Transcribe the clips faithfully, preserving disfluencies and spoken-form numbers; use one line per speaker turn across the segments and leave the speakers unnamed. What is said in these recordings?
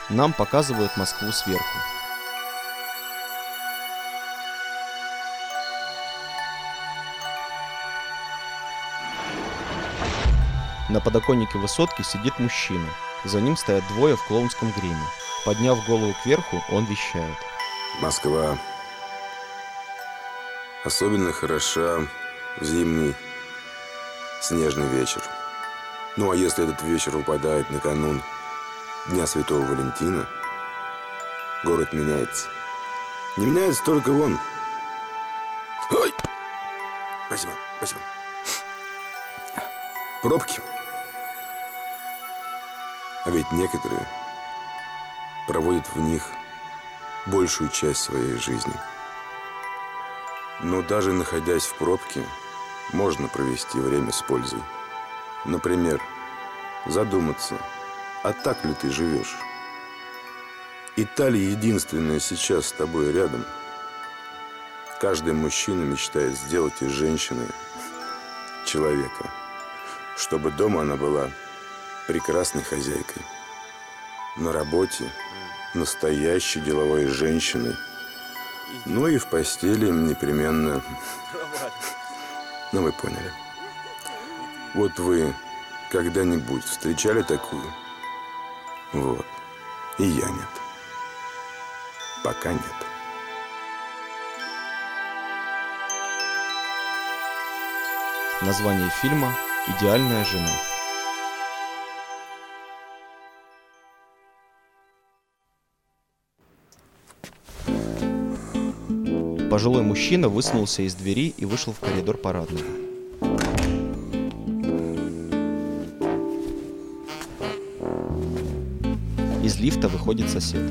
Нам показывают Москву сверху. На подоконнике высотки сидит мужчина. За ним стоят двое в клоунском гриме. Подняв голову кверху, он вещает.
Москва особенно хороша в зимний снежный вечер. Ну, а если этот вечер упадает на канун Дня Святого Валентина, город меняется. Не меняется только вон. Ой! Спасибо, спасибо. Пробки. А ведь некоторые проводят в них большую часть своей жизни. Но даже находясь в пробке, можно провести время с пользой. Например, задуматься, а так ли ты живешь? И та ли единственная сейчас с тобой рядом? Каждый мужчина мечтает сделать из женщины человека, чтобы дома она была прекрасной хозяйкой, на работе настоящей деловой женщиной, ну и в постели непременно. Ну, вы поняли. Вот вы когда-нибудь встречали такую? Вот. И я нет. Пока нет.
Название фильма «Идеальная жена». Пожилой мужчина высунулся из двери и вышел в коридор парадного. Из лифта выходит сосед.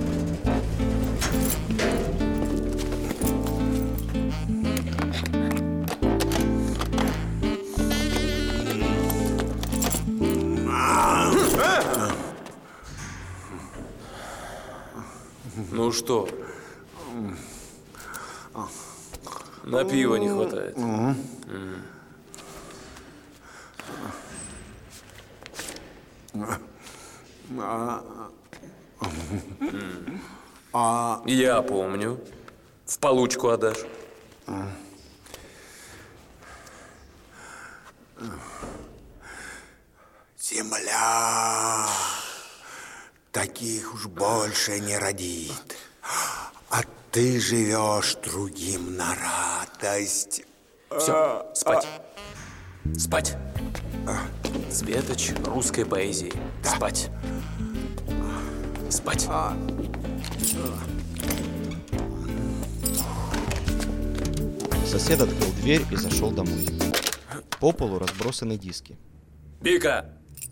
Ну что? На пиво не хватает.
Угу.
А... Я помню. В получку отдашь.
Земля таких уж больше не родит. А ты живешь другим на радость.
Все, спать. Спать. Светоч русской поэзии.
Да.
Спать. Спать.
Сосед открыл дверь и зашел домой. По полу разбросаны диски.
Вика!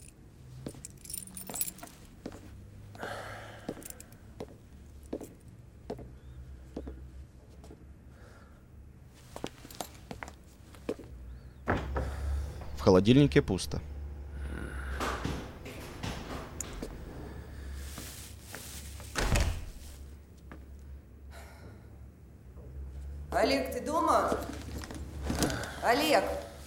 В холодильнике пусто.
Олег, ты дома? Олег!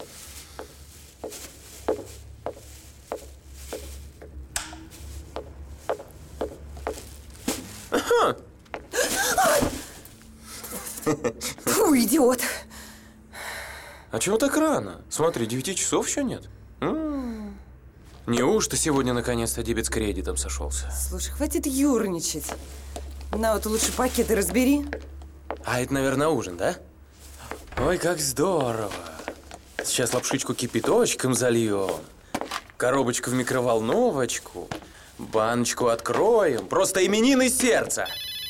Фу, идиот!
А чего так рано? Смотри, девяти часов еще нет. М-м-м. Неужто сегодня наконец-то дебет с кредитом сошелся?
Слушай, хватит юрничать. На, вот лучше пакеты разбери.
А это, наверное, ужин, да? Ой, как здорово. Сейчас лапшичку кипяточком зальем. Коробочку в микроволновочку. Баночку откроем. Просто именины сердца.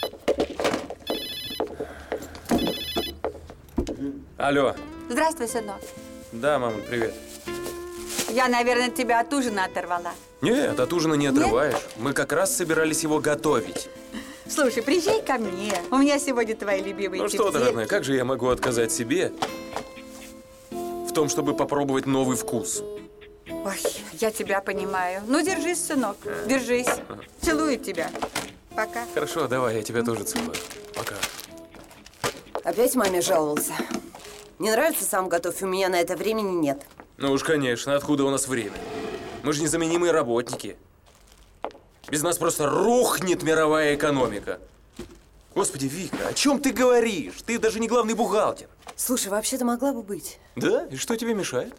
Алло.
Здравствуй, сынок.
Да, мама, привет.
Я, наверное, тебя от ужина оторвала.
Нет, от ужина не отрываешь. Мы как раз собирались его готовить.
Слушай, приезжай ко мне. У меня сегодня твои любимые
Ну
тефтельки.
что, дорогая, как же я могу отказать себе в том, чтобы попробовать новый вкус?
Ой, я тебя понимаю. Ну, держись, сынок, держись. Целую тебя. Пока.
Хорошо, давай, я тебя тоже целую. Пока.
Опять маме жаловался. Не нравится, сам готовь, у меня на это времени нет.
Ну уж, конечно, откуда у нас время? Мы же незаменимые работники. Без нас просто рухнет мировая экономика. Господи, Вика, о чем ты говоришь? Ты даже не главный бухгалтер.
Слушай, вообще-то могла бы быть.
Да? И что тебе мешает?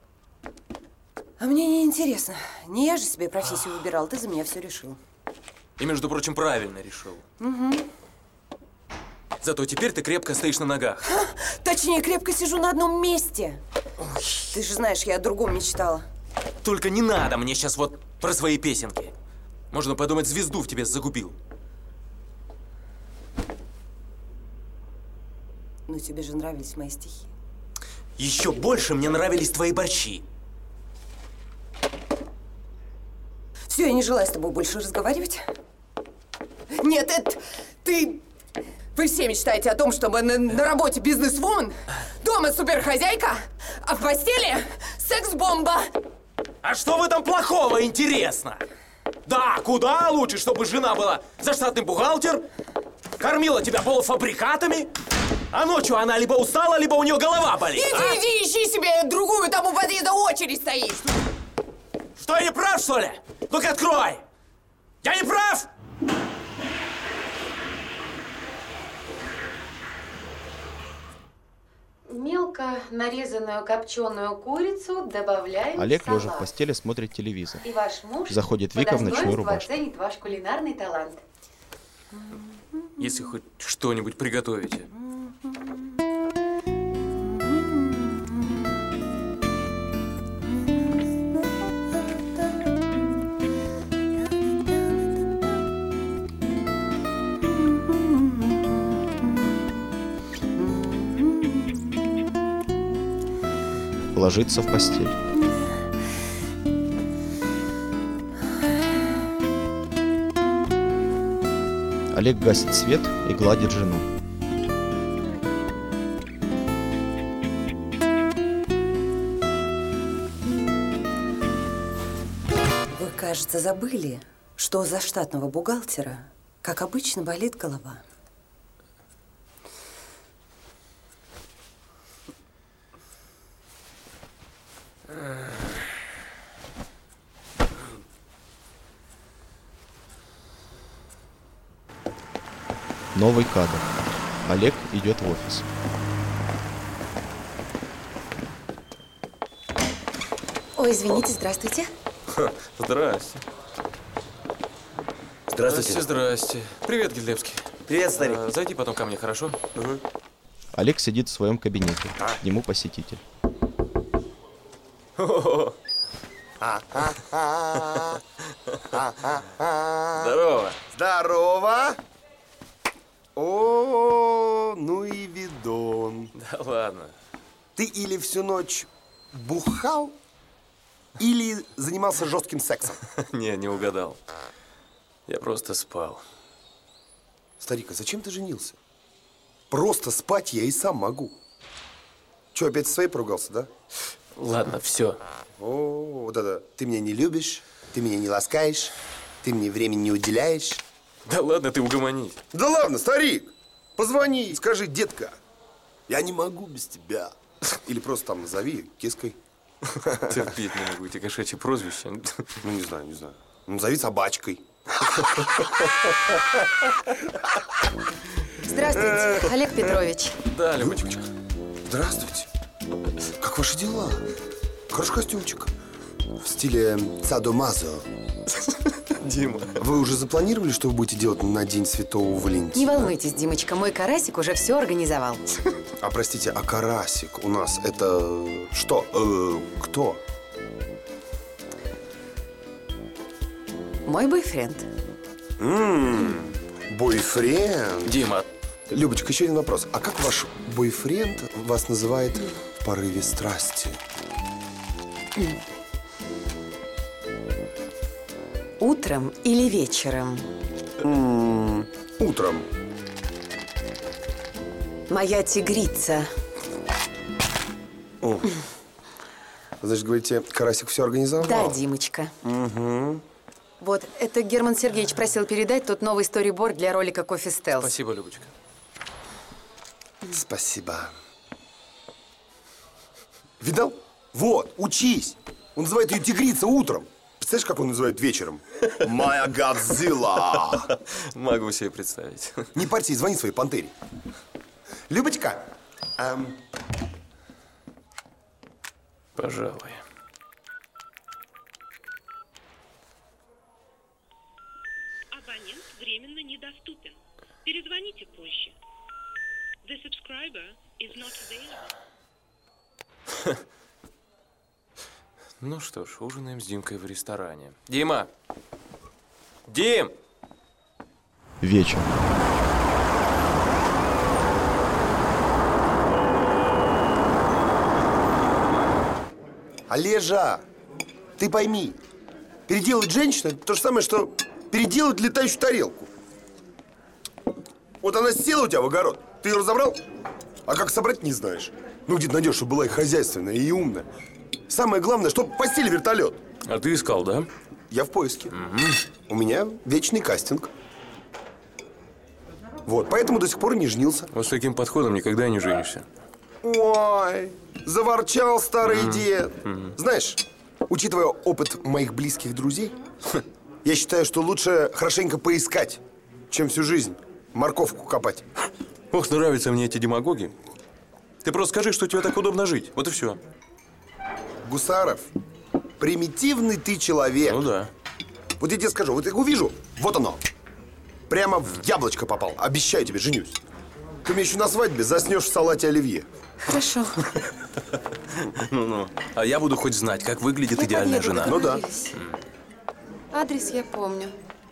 А мне не интересно. Не я же себе профессию выбирал, ты за меня все решил.
И, между прочим, правильно решил. Угу. Зато теперь ты крепко стоишь на ногах.
А, точнее, крепко сижу на одном месте. Ой. Ты же знаешь, я о другом мечтала.
Только не надо мне сейчас вот про свои песенки. Можно подумать, звезду в тебе загубил.
Ну, тебе же нравились мои стихи.
Еще больше мне нравились твои борщи.
Все, я не желаю с тобой больше разговаривать. Нет, это... Ты... Вы все мечтаете о том, чтобы на, на работе бизнес-вумен, дома суперхозяйка, а в постели секс-бомба.
А что в этом плохого, интересно? Да, куда лучше, чтобы жена была заштатный бухгалтер, кормила тебя полуфабрикатами, а ночью она либо устала, либо у нее голова болит.
Иди,
а?
иди, ищи себе другую, там у подъезда очередь стоит.
Что, я не прав, что ли? Ну-ка, открой! Я не прав?
Мелко нарезанную копченую курицу добавляем
Олег,
в салат.
лежа в постели, смотрит телевизор.
И ваш муж
Заходит Вика в ночной рубашке.
оценит ваш кулинарный талант.
Если хоть что-нибудь приготовите.
Ложится в постель. Олег гасит свет и гладит жену.
Вы, кажется, забыли, что у заштатного бухгалтера, как обычно, болит голова.
Новый кадр. Олег идет в офис.
Ой, извините, здравствуйте.
Ха, здрасте.
Здравствуйте.
Здрасте. Привет, Гильдевский.
Привет, старик.
А, зайди потом ко мне, хорошо?
Угу.
Олег сидит в своем кабинете. К нему посетитель.
Здорово.
Здорово. О, ну и видон.
Да ладно.
Ты или всю ночь бухал, или занимался жестким сексом.
Не, не угадал. Я просто спал.
Старик, а зачем ты женился? Просто спать я и сам могу. Че, опять со своей поругался, да?
Ладно, все.
О, да-да. Ты меня не любишь, ты меня не ласкаешь, ты мне времени не уделяешь.
Да ладно, ты угомонись.
Да ладно, старик, позвони, скажи, детка, я не могу без тебя. Или просто там назови киской.
Терпеть не могу эти кошачьи прозвища.
Ну, не знаю, не знаю. Назови собачкой.
Здравствуйте, Олег Петрович.
Да, Любочка.
Здравствуйте. Как ваши дела? Хороший костюмчик. В стиле садо-мазо.
Дима.
Вы уже запланировали, что вы будете делать на День Святого Валентина?
Не волнуйтесь, Димочка, мой карасик уже все организовал.
А простите, а карасик у нас это что? Э, кто?
Мой бойфренд.
Ммм, бойфренд.
Дима.
Любочка, еще один вопрос. А как ваш бойфренд вас называет в порыве страсти?
Утром или вечером?
М-м, утром.
Моя тигрица.
О. Значит, говорите, карасик все организовал?
Да, Димочка.
Угу.
Вот, это Герман Сергеевич просил передать тут новый сториборд для ролика «Кофе Стелс».
Спасибо, Любочка.
Спасибо. Видал? Вот, учись. Он называет ее тигрица утром. Представляешь, как он называет вечером? Моя Годзилла!
Могу себе представить.
Не парься и звони своей пантере. Любочка, эм...
Пожалуй.
Абонент временно недоступен. Перезвоните позже. The subscriber is not available.
Ну что ж, ужинаем с Димкой в ресторане. Дима! Дим!
Вечер.
Олежа, ты пойми, переделать женщину – это то же самое, что переделать летающую тарелку. Вот она села у тебя в огород, ты ее разобрал, а как собрать не знаешь. Ну, где-то найдешь, чтобы была и хозяйственная, и умная. Самое главное, чтобы постели вертолет.
А ты искал, да?
Я в поиске.
Угу.
У меня вечный кастинг. Вот, поэтому до сих пор не женился.
Вот с таким подходом никогда не женишься.
Ой, заворчал старый
Mm-hmm.
дед.
Mm-hmm.
Знаешь, учитывая опыт моих близких друзей, я считаю, что лучше хорошенько поискать, чем всю жизнь морковку копать.
Ох, нравятся мне эти демагоги. Ты просто скажи, что тебе так удобно жить. Вот и все.
Гусаров, примитивный ты человек.
Ну да.
Вот я тебе скажу, вот я увижу, вот оно. Прямо в яблочко попал. Обещаю тебе, женюсь. Ты мне еще на свадьбе заснешь в салате оливье.
Хорошо.
Ну-ну. А я буду хоть знать, как выглядит
Я
идеальная
подъеду,
жена.
Ну да.
Адрес я помню.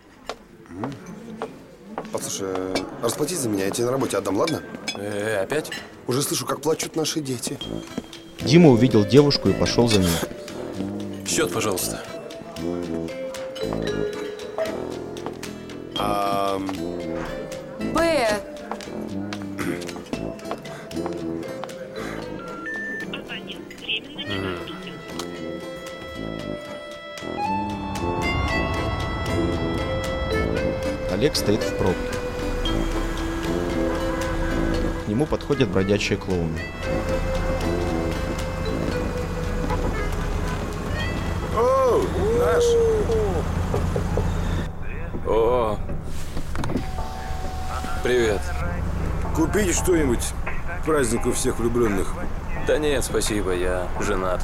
Послушай, расплатись за меня, я тебе на работе отдам, ладно?
Э, опять?
Уже слышу, как плачут наши дети.
Дима увидел девушку и пошел за ней.
Счет, пожалуйста.
А...
Б.
Абонент временно недоступен.
Олег стоит в пробке. К нему подходят бродячие клоуны.
О, наш!
О, привет.
Купить что-нибудь к празднику всех влюбленных.
Да нет, спасибо, я женат.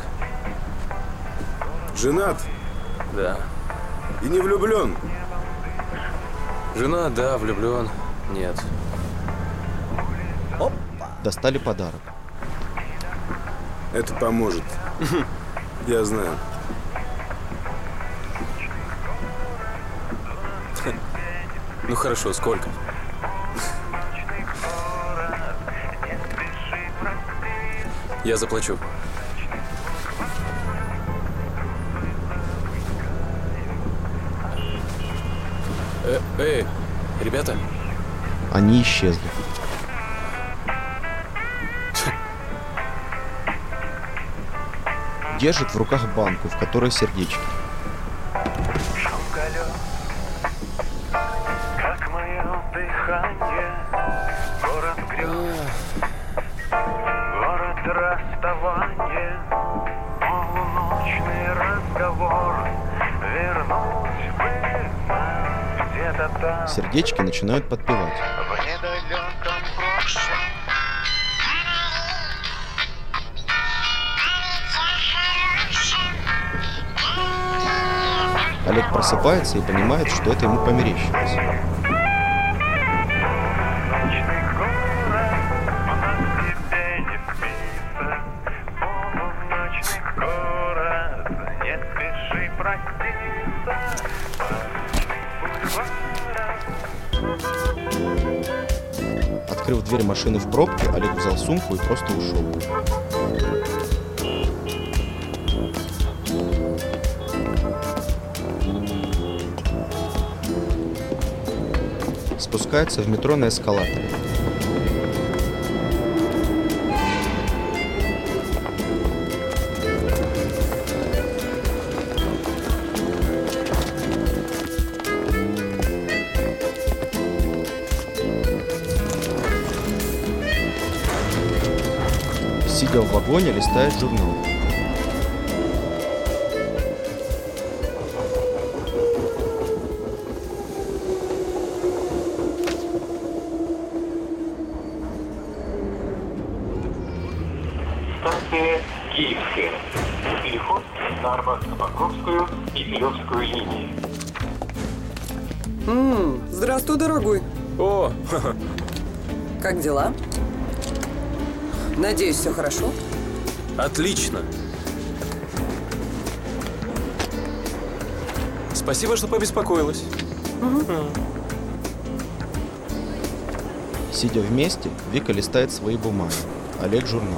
Женат
Да.
и не влюблен.
Женат, да, влюблен. Нет.
Достали подарок.
Это поможет. Я знаю.
Ну хорошо, сколько? Я заплачу. Э, эй, ребята.
Они исчезли. Держит в руках банку, в которой сердечки.
Как мое дыхание, город грез, город расставания, полуночный разговор, вернуть бы нам где-то там,
Сердечки начинают подпевать.
в недалеком прошлом.
Олег просыпается и понимает, что это ему померещилось. Открыв дверь машины в пробке, Олег взял сумку и просто ушел. Спускается в метро на эскалаторе. Сидя в вагоне, листает журнал.
Арбатско-Покровскую и Филевскую линии.
М, здравствуй, дорогой.
О,
Как дела? Надеюсь, все хорошо?
отлично. Спасибо, что побеспокоилась.
Сидя вместе, Вика листает свои бумаги, Олег журнал.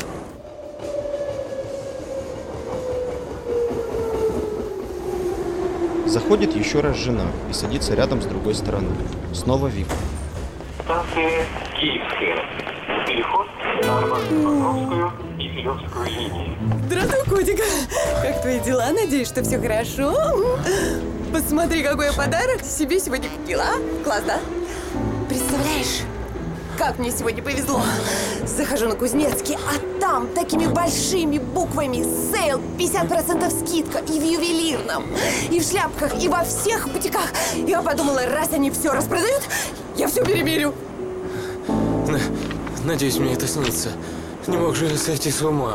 Заходит еще раз жена и садится рядом с другой стороны. Снова Вика.
Станция Киевская. Переход на Арбатско-Покровскую и Филевскую линии.
Здравствуй, котик. Как твои дела? Надеюсь, что все хорошо? Посмотри, какой я подарок себе сегодня купила. а? Класс, да? Представляешь, как мне сегодня повезло. Захожу на Кузнецкий, а там такими большими буквами сейл, пятьдесят процентов скидка и в ювелирном, и в шляпках, и во всех бутиках. Я подумала, раз они все распродают, я все перемерю.
Надеюсь, мне это снится. Не мог же я сойти с ума.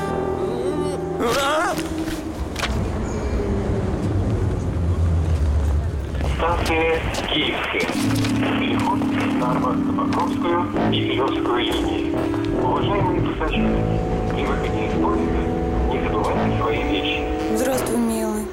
Станция Киевская. Переход на Арбатско-Покровскую и Филевскую линии. Уважаемые пассажиры, при выходе из поезда не забывайте свои вещи.
Здравствуй, милый.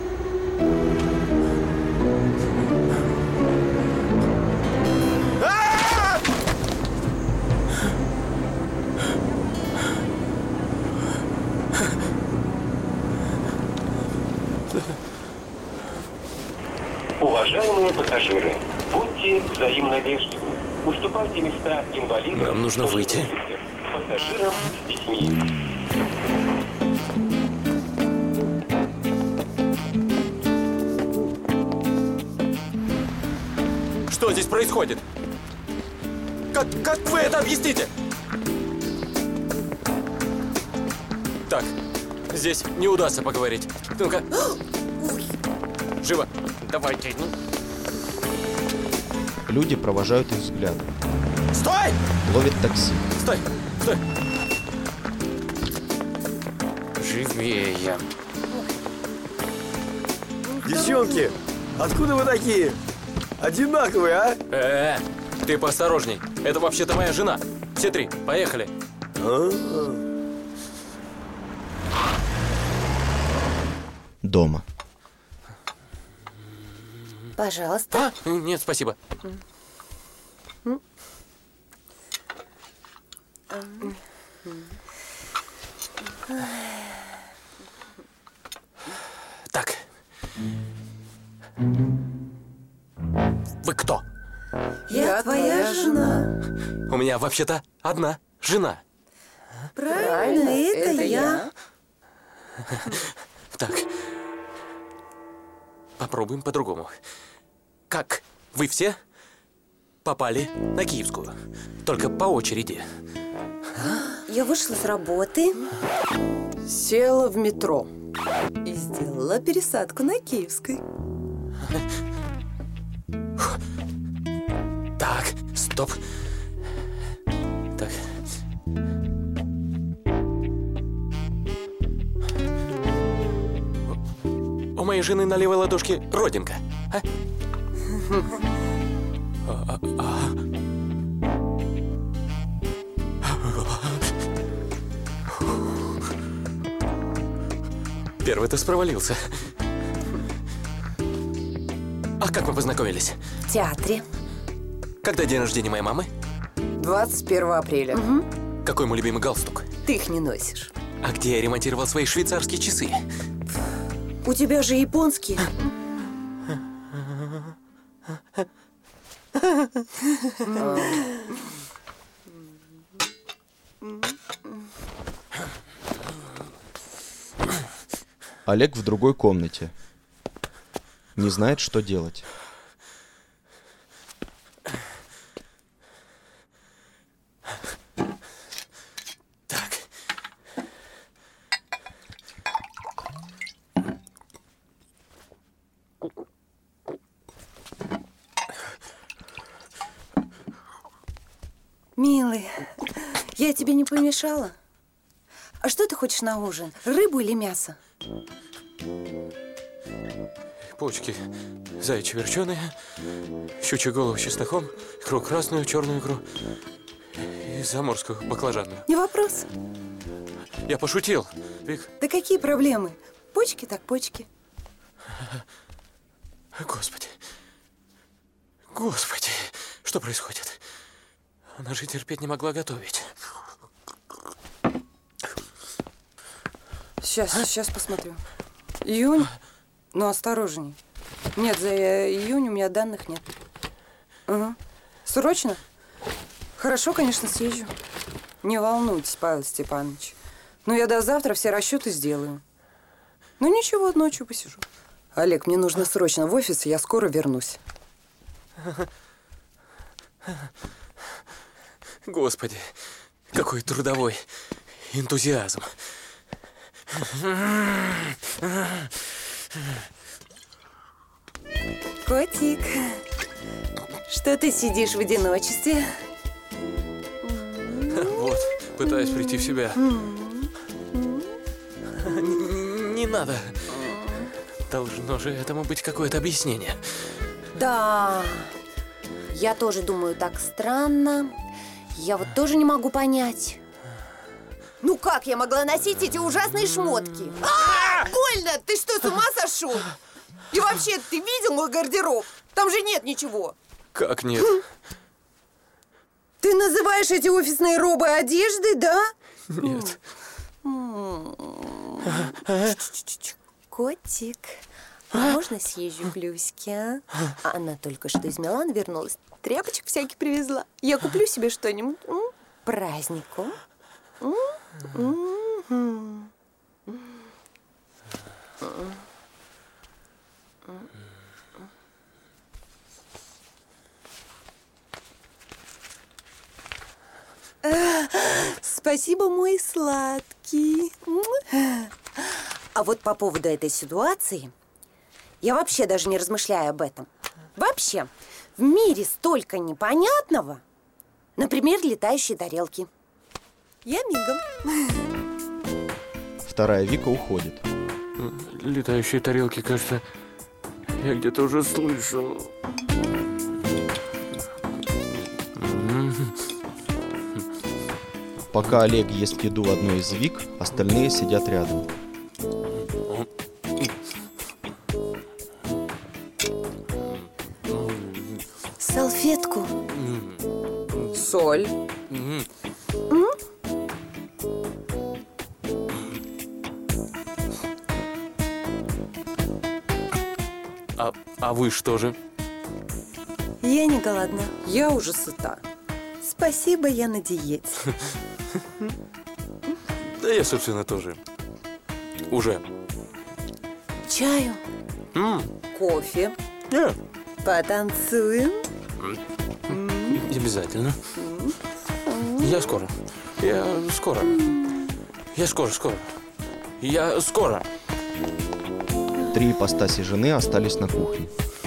Уважаемые пассажиры, будьте взаимно вежливы. Уступайте места инвалидам.
Нам нужно выйти.
Пассажирам с детьми.
Что здесь происходит? Как, как вы это объясните? Так, здесь не удастся поговорить. Ну-ка. Живо. Давайте. Ну.
Люди провожают их взглядом.
Стой!
Ловит такси.
Стой! Стой! Живее.
Девчонки, откуда вы такие? Одинаковые, а?
Э, -э ты поосторожней. Это вообще-то моя жена. Все три, поехали.
Дома.
Пожалуйста.
А? Нет, спасибо. Так. Вы кто?
Я твоя жена.
У меня вообще-то одна жена.
Правильно, это, это я.
Так. Попробуем по-другому. Как вы все попали на Киевскую? Только по очереди.
Я вышла с работы, села в метро и сделала пересадку на Киевской.
Так, стоп. Так. У моей жены на левой ладошке родинка. А? А, а, а. Первый тест провалился. А как мы познакомились?
В театре.
Когда день рождения моей мамы?
двадцать первого апреля. Угу.
Какой мой любимый галстук?
Ты их не носишь.
А где я ремонтировал свои швейцарские часы?
У тебя же японские.
Олег в другой комнате. Не знает, что делать.
Так.
Милый, я тебе не помешала? А что ты хочешь на ужин? Рыбу или мясо?
почки заячьи верченые, щучью голову с чесноком, икру красную, черную икру и заморскую баклажанную.
Не вопрос.
Я пошутил, Вик.
Да какие проблемы? Почки так почки.
Господи. Господи, что происходит? Она же терпеть не могла готовить.
Сейчас, сейчас посмотрю. Июнь? Ну, осторожней. Нет, за июнь у меня данных нет. Угу. Срочно? Хорошо, конечно, съезжу. Не волнуйтесь, Павел Степанович. Но я до завтра все расчеты сделаю. Ну, ничего, ночью посижу. Олег, мне нужно срочно в офис, я скоро вернусь.
Господи, какой трудовой энтузиазм.
Котик, что ты сидишь в одиночестве?
Вот, пытаюсь прийти в себя. Не надо. Должно же этому быть какое-то объяснение.
Да, я тоже думаю, так странно. Я вот тоже не могу понять. Ну как я могла носить эти ужасные шмотки?
А, больно! Ты что, с ума сошел? И вообще, ты видел мой гардероб? Там же нет ничего.
Как нет?
Ты называешь эти офисные робы одеждой, да?
Нет.
Котик, а можно съезжу к Люське, а? Она только что из Милана вернулась. Тряпочек всяких привезла. Я куплю себе что-нибудь празднику.
Спасибо, мой сладкий.
А вот по поводу этой ситуации, я вообще даже не размышляю об этом. Вообще, в мире столько непонятного. Например, летающие тарелки.
Я мигом.
Вторая Вика уходит.
Летающие тарелки, кажется, я где-то уже слышал.
Пока Олег ест еду в одной из Вик, остальные сидят рядом.
Салфетку.
Соль.
А, а вы что же?
Я не голодна. Я уже сыта. Спасибо, я на диете.
Да я, собственно, тоже. Уже.
Чаю?
М.
Кофе?
Yeah.
Потанцуем?
Обязательно. Я скоро. Я скоро. Я скоро, скоро. Я скоро.
Три ипостаси жены остались на кухне.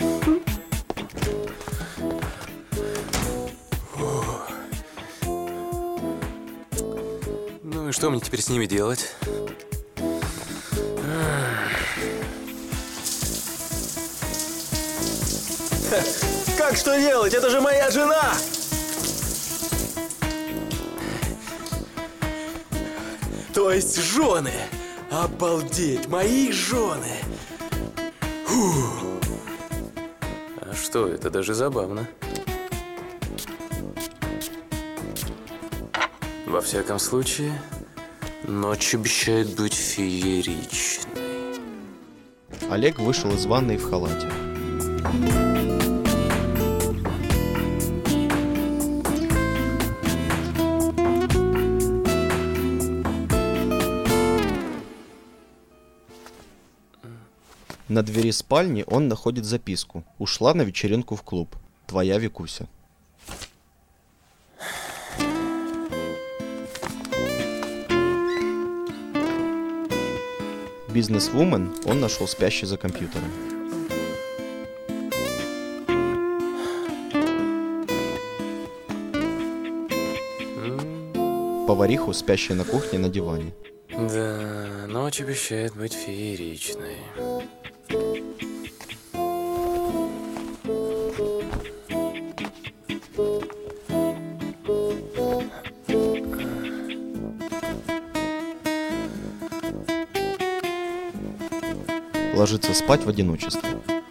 Ну и что мне теперь с ними делать?
Как что делать? Это же моя жена!
То есть жены! Обалдеть! Мои жены! Фух. А что, это даже забавно. Во всяком случае, ночь обещает быть фееричной.
Олег вышел из ванной в халате. На двери спальни он находит записку. Ушла на вечеринку в клуб. Твоя Викуся. Бизнесвумен он нашел спящей за компьютером. Повариху, спящей на кухне на диване.
Да, ночь обещает быть фееричной.
ложится спать в одиночестве.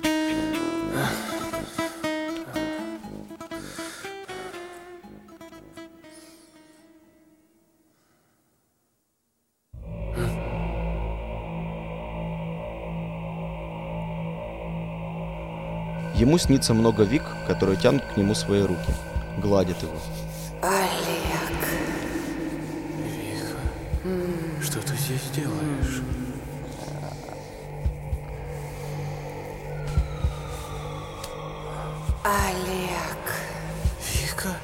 Ему снится много Вик, которые тянут к нему свои руки, гладят его.
Олег.
Вика, что ты здесь делаешь?
Олег.
Вика?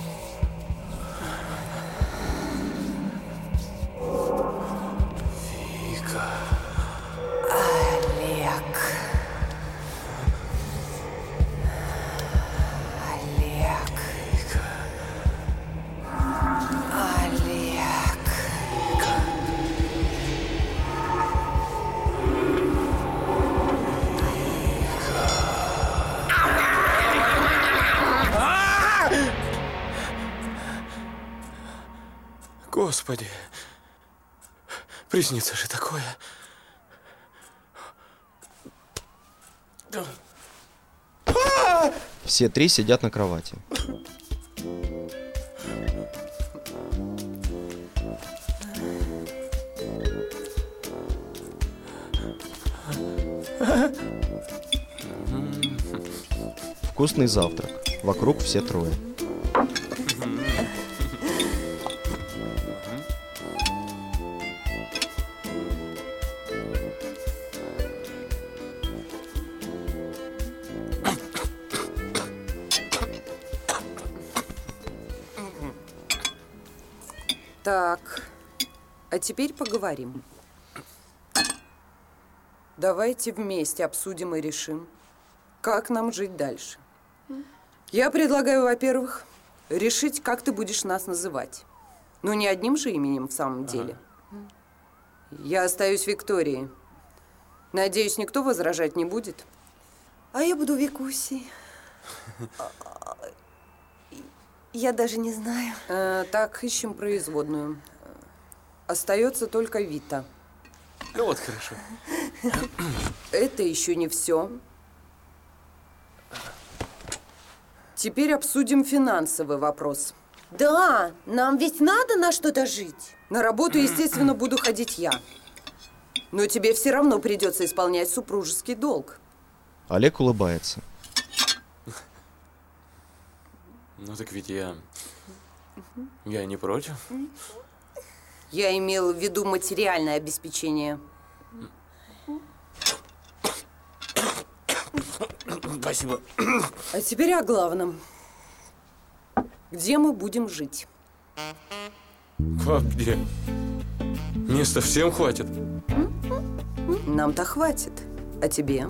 Вика.
Олег. Олег.
Вика.
Олег.
Господи, приснится же такое.
Все три сидят на кровати. Вкусный завтрак. Вокруг все трое.
Так, а теперь поговорим. Давайте вместе обсудим и решим, как нам жить дальше. Я предлагаю, во-первых, решить, как ты будешь нас называть. Ну, не одним же именем в самом деле. Я остаюсь Викторией. Надеюсь, никто возражать не будет.
А я буду Викусей. Я даже не знаю.
Э, так, ищем производную. Остается только Вита.
Ну вот, хорошо.
Это еще не все. Теперь обсудим финансовый вопрос.
Да, нам ведь надо на что-то жить.
На работу, естественно, буду ходить я. Но тебе все равно придется исполнять супружеский долг.
Олег улыбается.
Ну так ведь я... Я не против.
Я имел в виду материальное обеспечение.
Спасибо.
А теперь о главном. Где мы будем жить?
Как где? Места всем хватит.
Нам-то хватит. А тебе?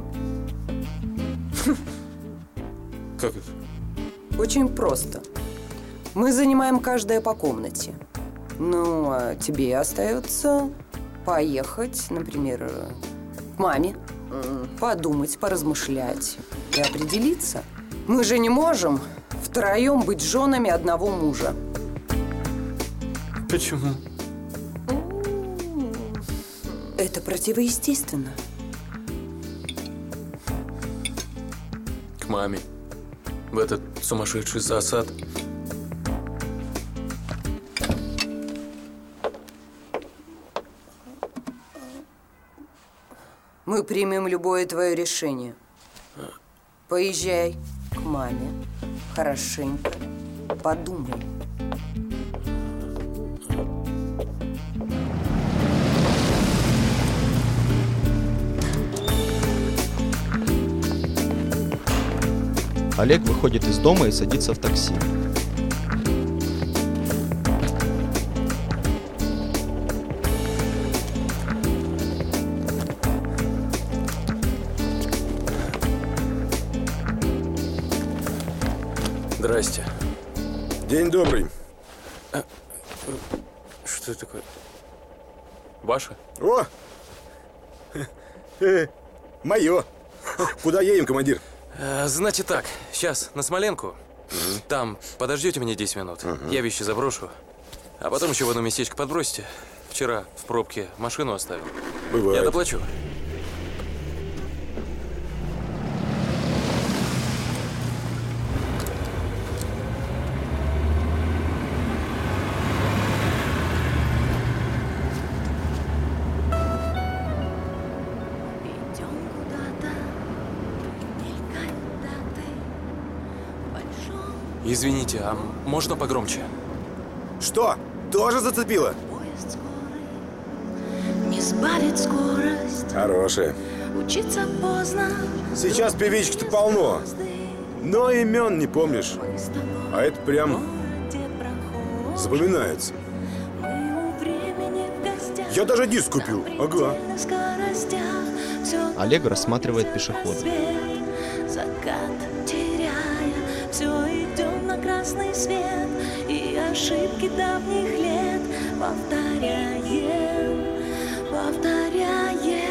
Как это?
Очень просто. Мы занимаем каждая по комнате. Ну, а тебе остается поехать, например, к маме, подумать, поразмышлять и определиться. Мы же не можем втроем быть женами одного мужа.
Почему?
Это противоестественно.
К маме. В этот сумасшедший засад.
Мы примем любое твое решение. Поезжай к маме. Хорошенько подумай.
Олег выходит из дома и садится в такси.
Здрасте.
День добрый.
А, что это такое? Ваше?
О! Э, мое. Куда едем, командир?
А, значит так, сейчас на Смоленку. Угу. Там подождете меня десять минут. Угу. Я вещи заброшу. А потом еще в одно местечко подбросите. Вчера в пробке машину оставил.
Бывает.
Я доплачу. Извините, а можно погромче?
Что? Тоже зацепило?
Не сбавит скорость,
Хорошая.
учиться поздно.
Сейчас певичек-то полно. Но имен не помнишь. А это прям запоминается. Я даже диск купил. Ага.
Олег рассматривает пешехода.
Закат теряя, все идем на красный свет, и ошибки давних лет повторяем, повторяем.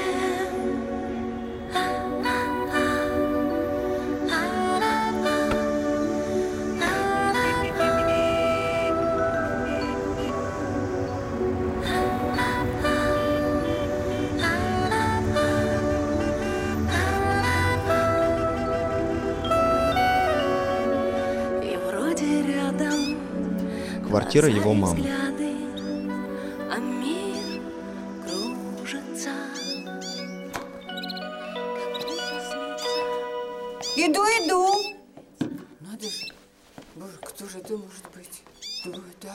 Квартира его мамы.
А мир кружится.
Иду, иду. Надо же. Боже, кто же это может быть? Думаю, да.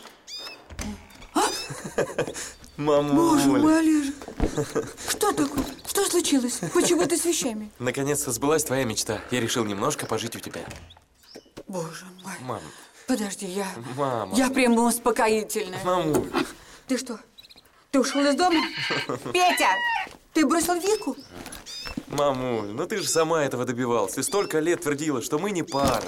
Мамуля.
Боже мой, Олежек. Что такое? Что случилось? Почему ты с вещами?
Наконец-то сбылась твоя мечта. Я решил немножко пожить у тебя.
Боже мой.
Мам.
Подожди, я...
Мама.
Я приму успокоительное.
Мамуль.
Ты что? Ты ушел из дома? Петя! Ты бросил Вику?
Мамуль, ну ты же сама этого добивалась. Ты столько лет твердила, что мы не пара.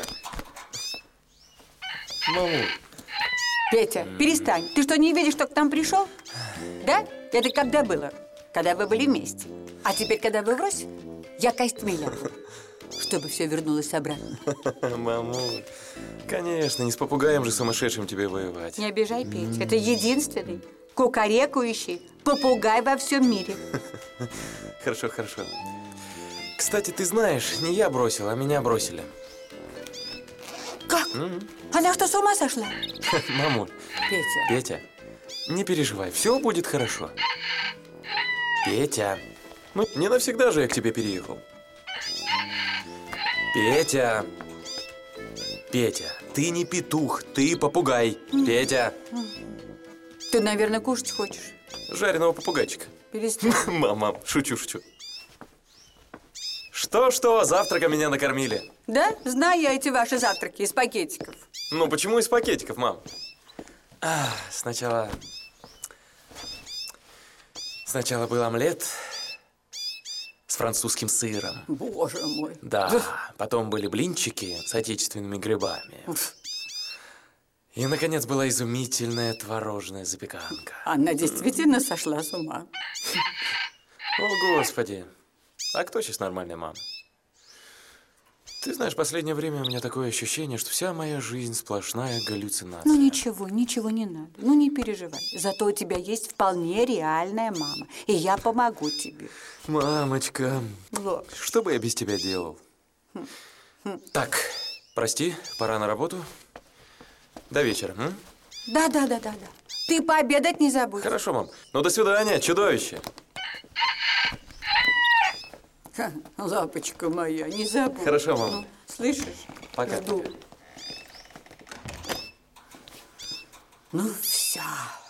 Мамуль.
Петя, перестань. Ты что, не видишь, что к нам пришел? Да? Это когда было? Когда вы были вместе. А теперь, когда вы врозь, я костьми лягу, чтобы все вернулось обратно.
Мамуль, конечно, не с попугаем же сумасшедшим тебе воевать.
Не обижай, Петя. Это единственный кукарекающий попугай во всем мире.
Хорошо, хорошо. Кстати, ты знаешь, не я бросил, а меня бросили.
Как? Она что, с ума сошла?
Мамуль.
Петя.
Петя, не переживай, все будет хорошо. Петя. Ну, не навсегда же я к тебе переехал. Петя. Петя, ты не петух, ты попугай. Петя.
Ты, наверное, кушать хочешь?
Жареного попугайчика.
Перестань.
Мама, шучу, шучу. Что-что, завтрака меня накормили.
Да? Знаю я эти ваши завтраки из пакетиков.
Ну, почему из пакетиков, мам? А, сначала... Сначала был омлет с французским сыром.
Боже мой.
Да, потом были блинчики с отечественными грибами. И, наконец, была изумительная творожная запеканка.
Она действительно сошла с ума.
О, Господи. А кто сейчас нормальная мама? Ты знаешь, в последнее время у меня такое ощущение, что вся моя жизнь сплошная галлюцинация.
Ну ничего, ничего не надо. Ну не переживай. Зато у тебя есть вполне реальная мама. И я помогу тебе.
Мамочка,
Вот.
что бы я без тебя делал? Так, прости, пора на работу. До вечера, м?
Да, да, да, да, да. Ты пообедать не забудь.
Хорошо, мам. Ну, до свидания, чудовище.
Ха, лапочка моя, не забудь.
Хорошо, мам.
Ну, слышишь?
Пока.
Жду. Ну, все.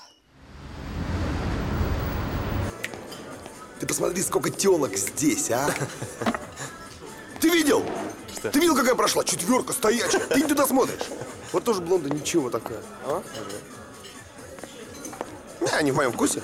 Ты посмотри, сколько телок здесь, а? Ты видел?
Что?
Ты видел, какая прошла? Четверка стоячая. Ты не туда смотришь. Вот тоже блонда ничего такая. А? Не, не в моем вкусе.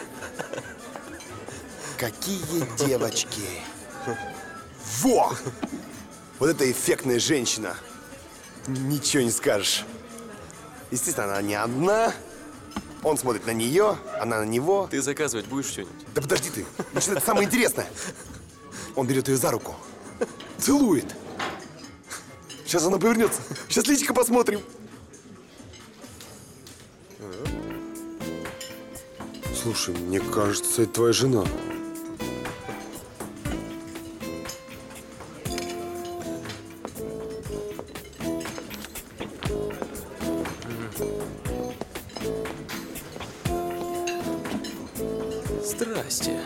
Какие девочки. Во! Вот это эффектная женщина. Ничего не скажешь. Естественно, она не одна. Он смотрит на нее, она на него.
Ты заказывать будешь что-нибудь?
Да подожди ты. Начинается самое интересное. Он берет ее за руку. Целует. Сейчас она повернется. Сейчас личико посмотрим. Слушай, мне кажется, это твоя жена.
Здрасте.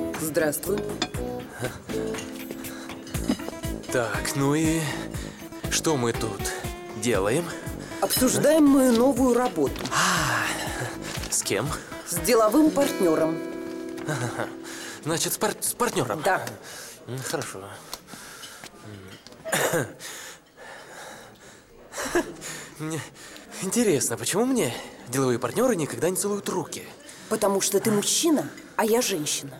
Здравствуй.
Так, ну и Что мы тут делаем?
Обсуждаем мою новую работу.
А, с кем?
С деловым партнером.
Значит, с, пар с партнером?
Да.
Хорошо. Мне интересно, почему мне деловые партнеры никогда не целуют руки?
Потому что ты мужчина, а я женщина.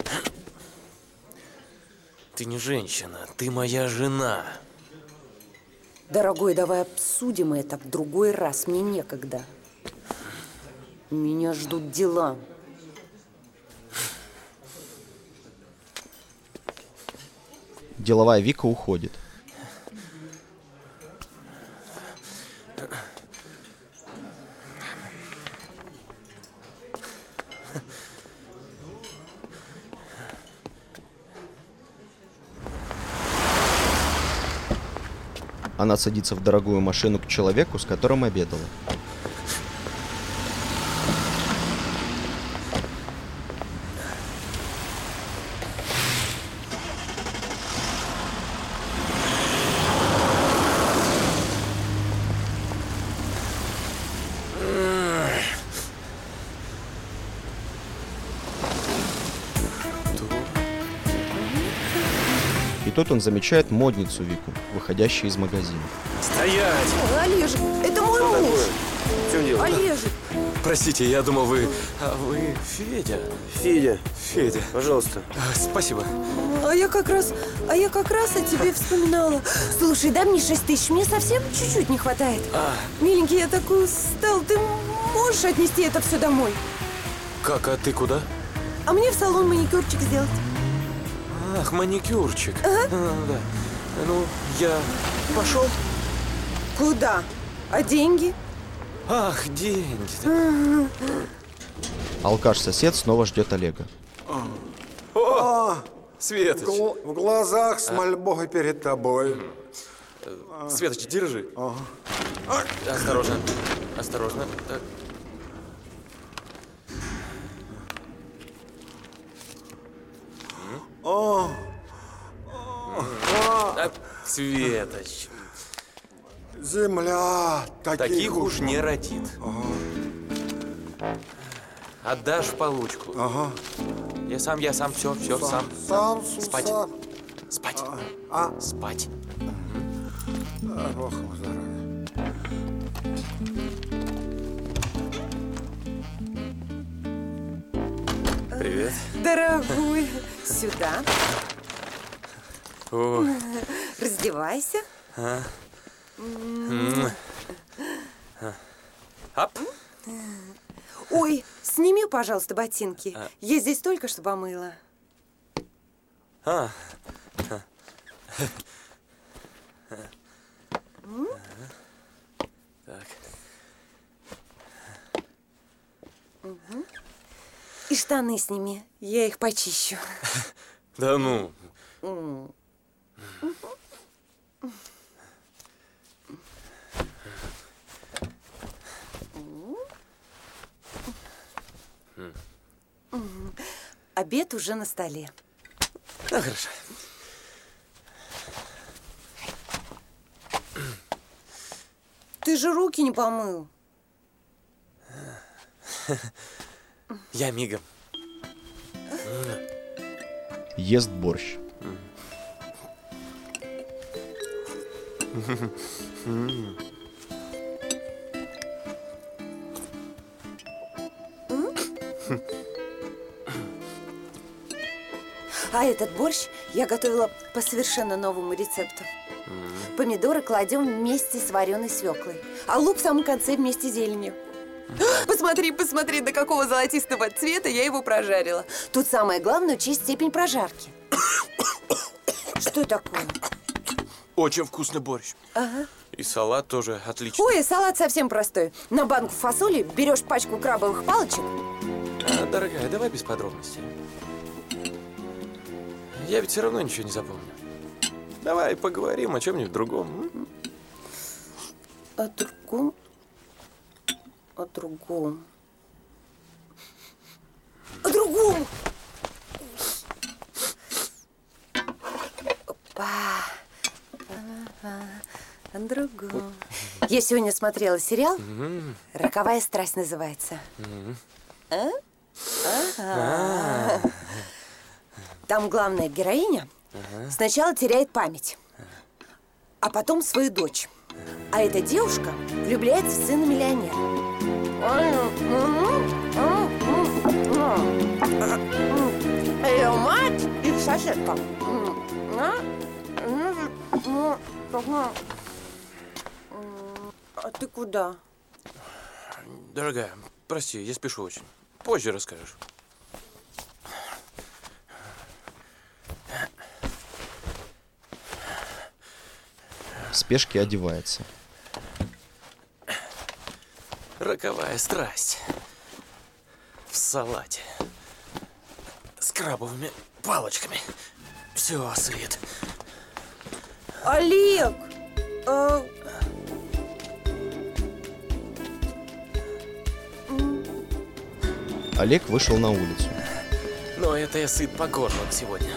Ты не женщина, ты моя жена.
Дорогой, давай обсудим это в другой раз. Мне некогда. Меня ждут дела.
Деловая Вика уходит. Она садится в дорогую машину к человеку, с которым обедала. И тут он замечает модницу Вику, выходящую из магазина.
Стоять!
Олежек, это мой муж.
В чем дело?
Олежек.
Простите, я думал, вы... А вы Федя?
Федя.
Федя.
Пожалуйста.
А, спасибо.
А я как раз, а я как раз о тебе вспоминала. Слушай, дай мне шесть тысяч, мне совсем чуть-чуть не хватает.
А.
Миленький, я такой устал, ты можешь отнести это все домой?
Как, а ты куда?
А мне в салон маникюрчик сделать.
Ах, маникюрчик.
Ага.
А, да. Ну, я пошел.
Куда? А деньги?
Ах, деньги.
Алкаш-сосед снова ждет Олега.
О, Светоч.
В, в глазах с мольбой перед тобой.
Светоч, держи.
Ага.
Осторожно. Осторожно. Так.
О,
А, Светоч.
Земля таких,
Таких уж не родит.
Ага.
Отдашь получку.
Ага.
Я сам, я сам, все, все, сам.
Сам,
Спать.
сам.
Спать.
А?
Спать.
Дай Бог ему здоровья.
Привет.
Дорогой, сюда.
О.
Раздевайся.
А. М. А. Ап.
Ой, сними, пожалуйста, ботинки.
А.
Я здесь только что помыла.
А. А.
М?
Так.
Угу. И штаны сними, я их почищу.
Да ну.
М. Мгм. Обед уже на столе.
Ну, хорошо.
Ты же руки не помыл.
Я мигом.
Ест борщ.
А этот борщ я готовила по совершенно новому рецепту. Помидоры кладем вместе с вареной свеклой, а лук в самом конце вместе с зеленью. Посмотри, посмотри, до какого золотистого цвета я его прожарила. Тут самое главное учесть степень прожарки. Что такое?
Очень вкусный борщ.
Ага.
И салат тоже отличный.
Ой, салат совсем простой. На банку фасоли берешь пачку крабовых палочек.
А, дорогая, давай без подробностей. Я ведь все равно ничего не запомню. Давай поговорим о чем-нибудь другом.
О другом? О другом. О другом! Опа. О другом. Я сегодня смотрела сериал «Роковая страсть» называется. А? Ага. Там главная героиня сначала теряет память, а потом свою дочь. А эта девушка влюбляется в сына миллионера. Ее мать и соседка. А ты куда?
Дорогая, прости, я спешу очень. Позже расскажешь.
В спешке одевается.
Роковая страсть. В салате. С крабовыми палочками. Все сыт.
Олег! А...
Олег вышел на улицу.
Но это я сыт по горло сегодня.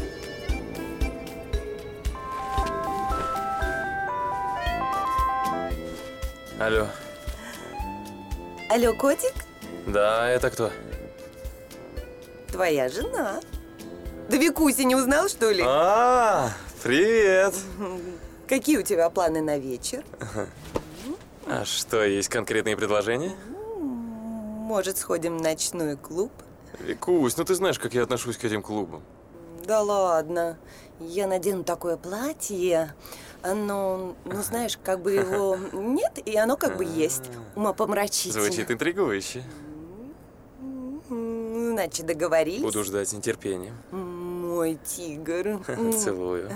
Алло.
Алло, котик?
Да, это кто?
Твоя жена. Да Викуся не узнал, что ли?
А, привет.
Какие у тебя планы на вечер?
А что, есть конкретные предложения?
Может, сходим в ночной клуб?
Викусь, ну ты знаешь, как я отношусь к этим клубам.
Да ладно. Я надену такое платье. Оно, ну знаешь, как бы его нет, и оно как бы есть. Умопомрачительно.
Звучит интригующе.
Значит, договорились?
Буду ждать с нетерпением.
Мой тигр.
Целую.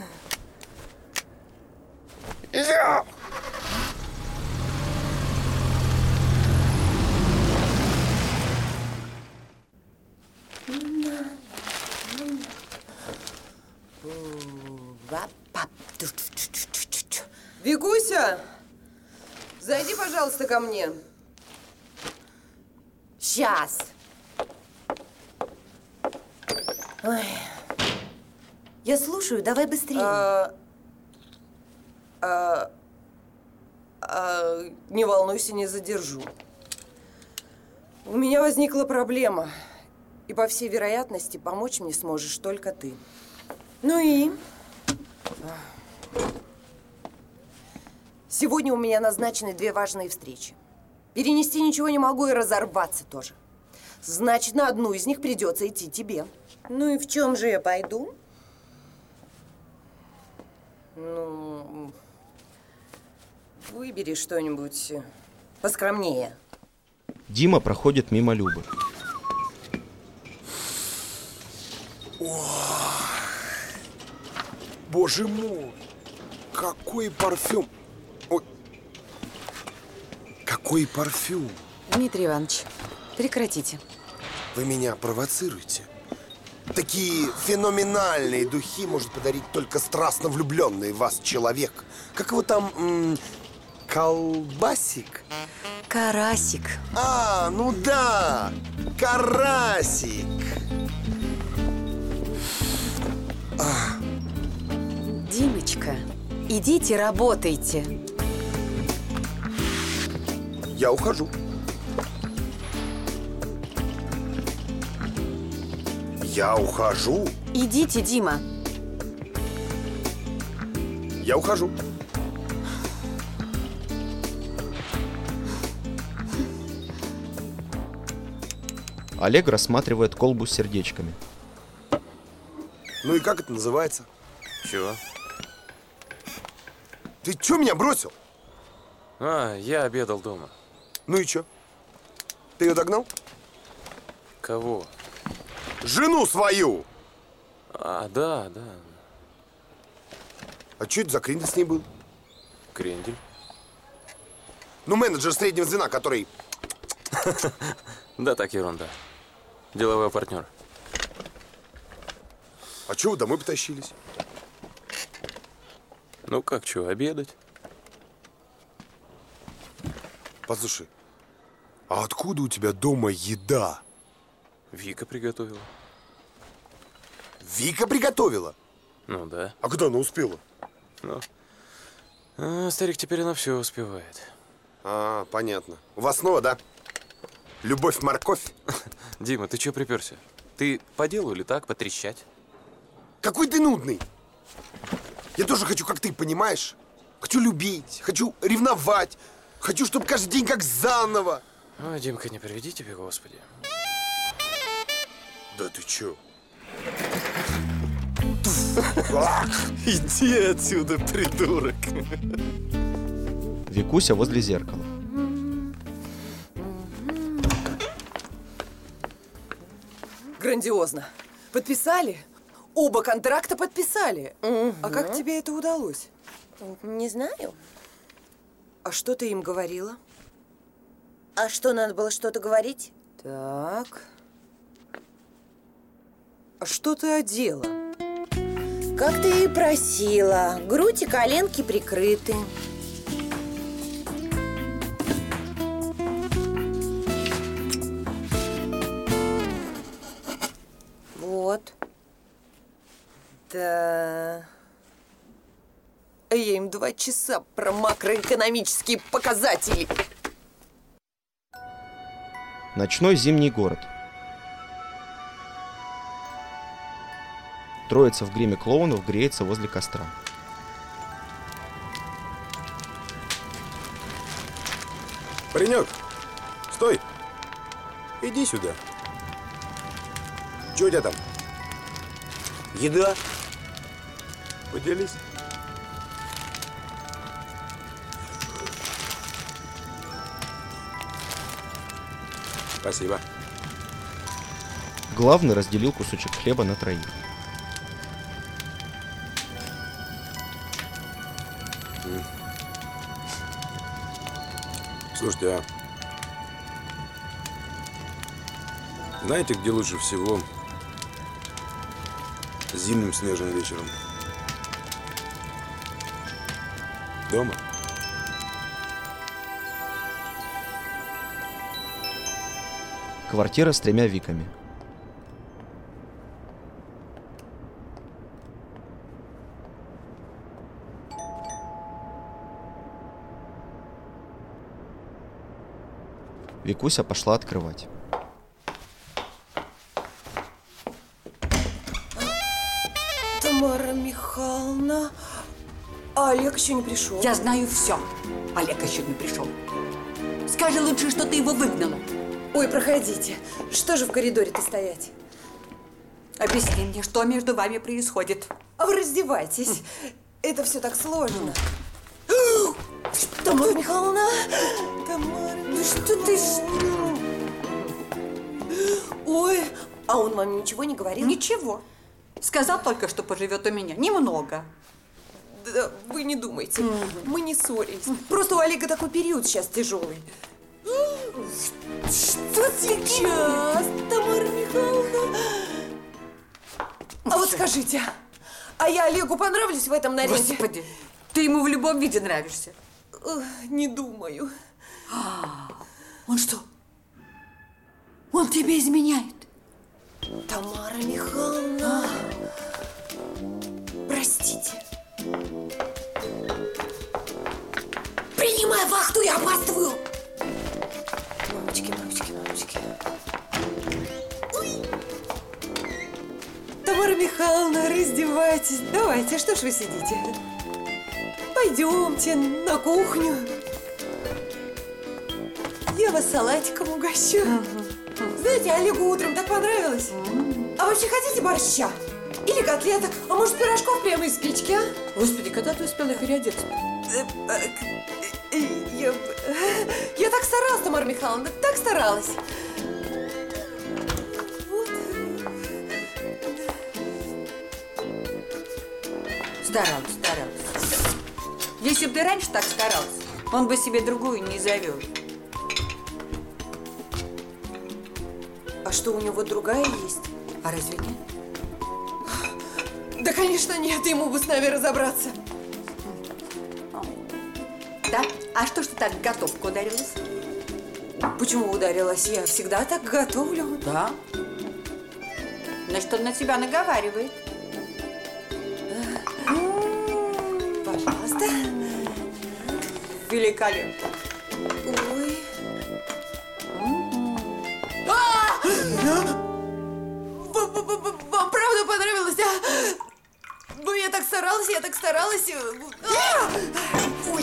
Викуся, зайди, пожалуйста, ко мне.
Сейчас. Ой. Я слушаю, давай быстрее.
А, а, а, не волнуйся, не задержу. У меня возникла проблема. И, по всей вероятности, помочь мне сможешь только ты. Ну и? Сегодня у меня назначены две важные встречи. Перенести ничего не могу и разорваться тоже. Значит, на одну из них придется идти тебе.
Ну и в чем же я пойду?
Ну, выбери что-нибудь поскромнее.
Дима проходит мимо Любы.
О, боже мой, какой парфюм! Ой, какой парфюм!
Дмитрий Иванович, прекратите.
Вы меня провоцируете. Такие феноменальные духи может подарить только страстно влюбленный в вас человек. Как его там... М- колбасик?
Карасик.
А, ну да! Карасик! А.
Димочка, идите работайте.
Я ухожу. Я ухожу.
Идите, Дима.
Я ухожу.
Олег рассматривает колбу с сердечками.
Ну и как это называется?
Чего?
Ты чё меня бросил?
А, я обедал дома.
Ну и чё? Ты ее догнал?
Кого?
Жену свою!
А, да, да.
А что это за крендель с ней был?
Крендель?
Ну, менеджер среднего звена, который...
Да так, ерунда. Деловой партнер.
А чего вы домой потащились?
Ну как, что, обедать?
Послушай, а откуда у тебя дома еда?
Вика приготовила.
Вика приготовила?
Ну да.
А когда она успела?
Ну, А, старик теперь на все успевает.
А, понятно. У вас снова, да? Любовь-морковь?
Дима, ты чё приперся? Ты по делу или так, потрещать?
Какой ты нудный! Я тоже хочу, как ты, понимаешь? Хочу любить, хочу ревновать, хочу, чтобы каждый день как заново.
Ой, Димка, не приведи тебе, Господи.
Да ты чё?
Иди отсюда, придурок.
Викуся возле зеркала.
Грандиозно. Подписали? Оба контракта подписали.
Угу.
А как тебе это удалось?
Не знаю.
А что ты им говорила?
А что, надо было что-то говорить?
Так. А что ты одела?
Как ты и просила. Грудь и коленки прикрыты. Вот.
Да. А я им два часа про макроэкономические показатели.
Ночной зимний город. Троица в гриме клоунов греется возле костра.
Паренек, стой! Иди сюда. Че у тебя там? Еда? Поделись. Спасибо.
Главный разделил кусочек хлеба на троих.
Слушайте, а знаете, где лучше всего зимним снежным вечером? Дома.
Квартира с тремя Виками. Викуся пошла открывать.
Тамара Михайловна, а Олег еще не пришел.
Я знаю все. Олег еще не пришел. Скажи лучше, что ты его выгнала.
Ой, проходите. Что же в коридоре-то стоять?
Объясни мне, что между вами происходит.
А вы раздевайтесь. Это все так сложно. Тамара Михайловна! Тамара, ну что ты... Ой, а он вам ничего не говорил?
Ничего. Сказал только, что поживет у меня. Немного.
Да, вы не думайте. Mm-hmm. Мы не ссорились. Просто у Олега такой период сейчас тяжелый. Что сейчас, Тамара Михайловна? А вот скажите, а я Олегу понравлюсь в этом наряде?
Господи, ты ему в любом виде нравишься.
Не думаю.
Он что? Он тебе изменяет?
Тамара Михайловна, простите. Принимай вахту, я опаздываю. Мамочки, мамочки, мамочки. Ой. Тамара Михайловна, раздевайтесь. Давайте, что ж вы сидите? Пойдемте на кухню. Я вас салатиком угощу. Знаете, Олегу утром так понравилось. А вообще хотите борща? Или котлеток? А может, пирожков прямо из печки, а?
Господи, когда ты успела переодеться?
Я, я так старалась, Тамара Михайловна, так старалась. Вот.
Старалась, старалась. Если бы ты раньше так старалась, он бы себе другую не завел.
А что, у него другая есть?
А разве нет?
Да, конечно, нет, ему бы с нами разобраться.
Да? А что ж ты так в готовку ударилась?
Почему ударилась? Я всегда так готовлю.
Да? Значит, он на тебя наговаривает.
Пожалуйста.
Великолепно.
Ой. А! Вам правда понравилось, а? Ну, я так старалась, я так старалась. А! Ой.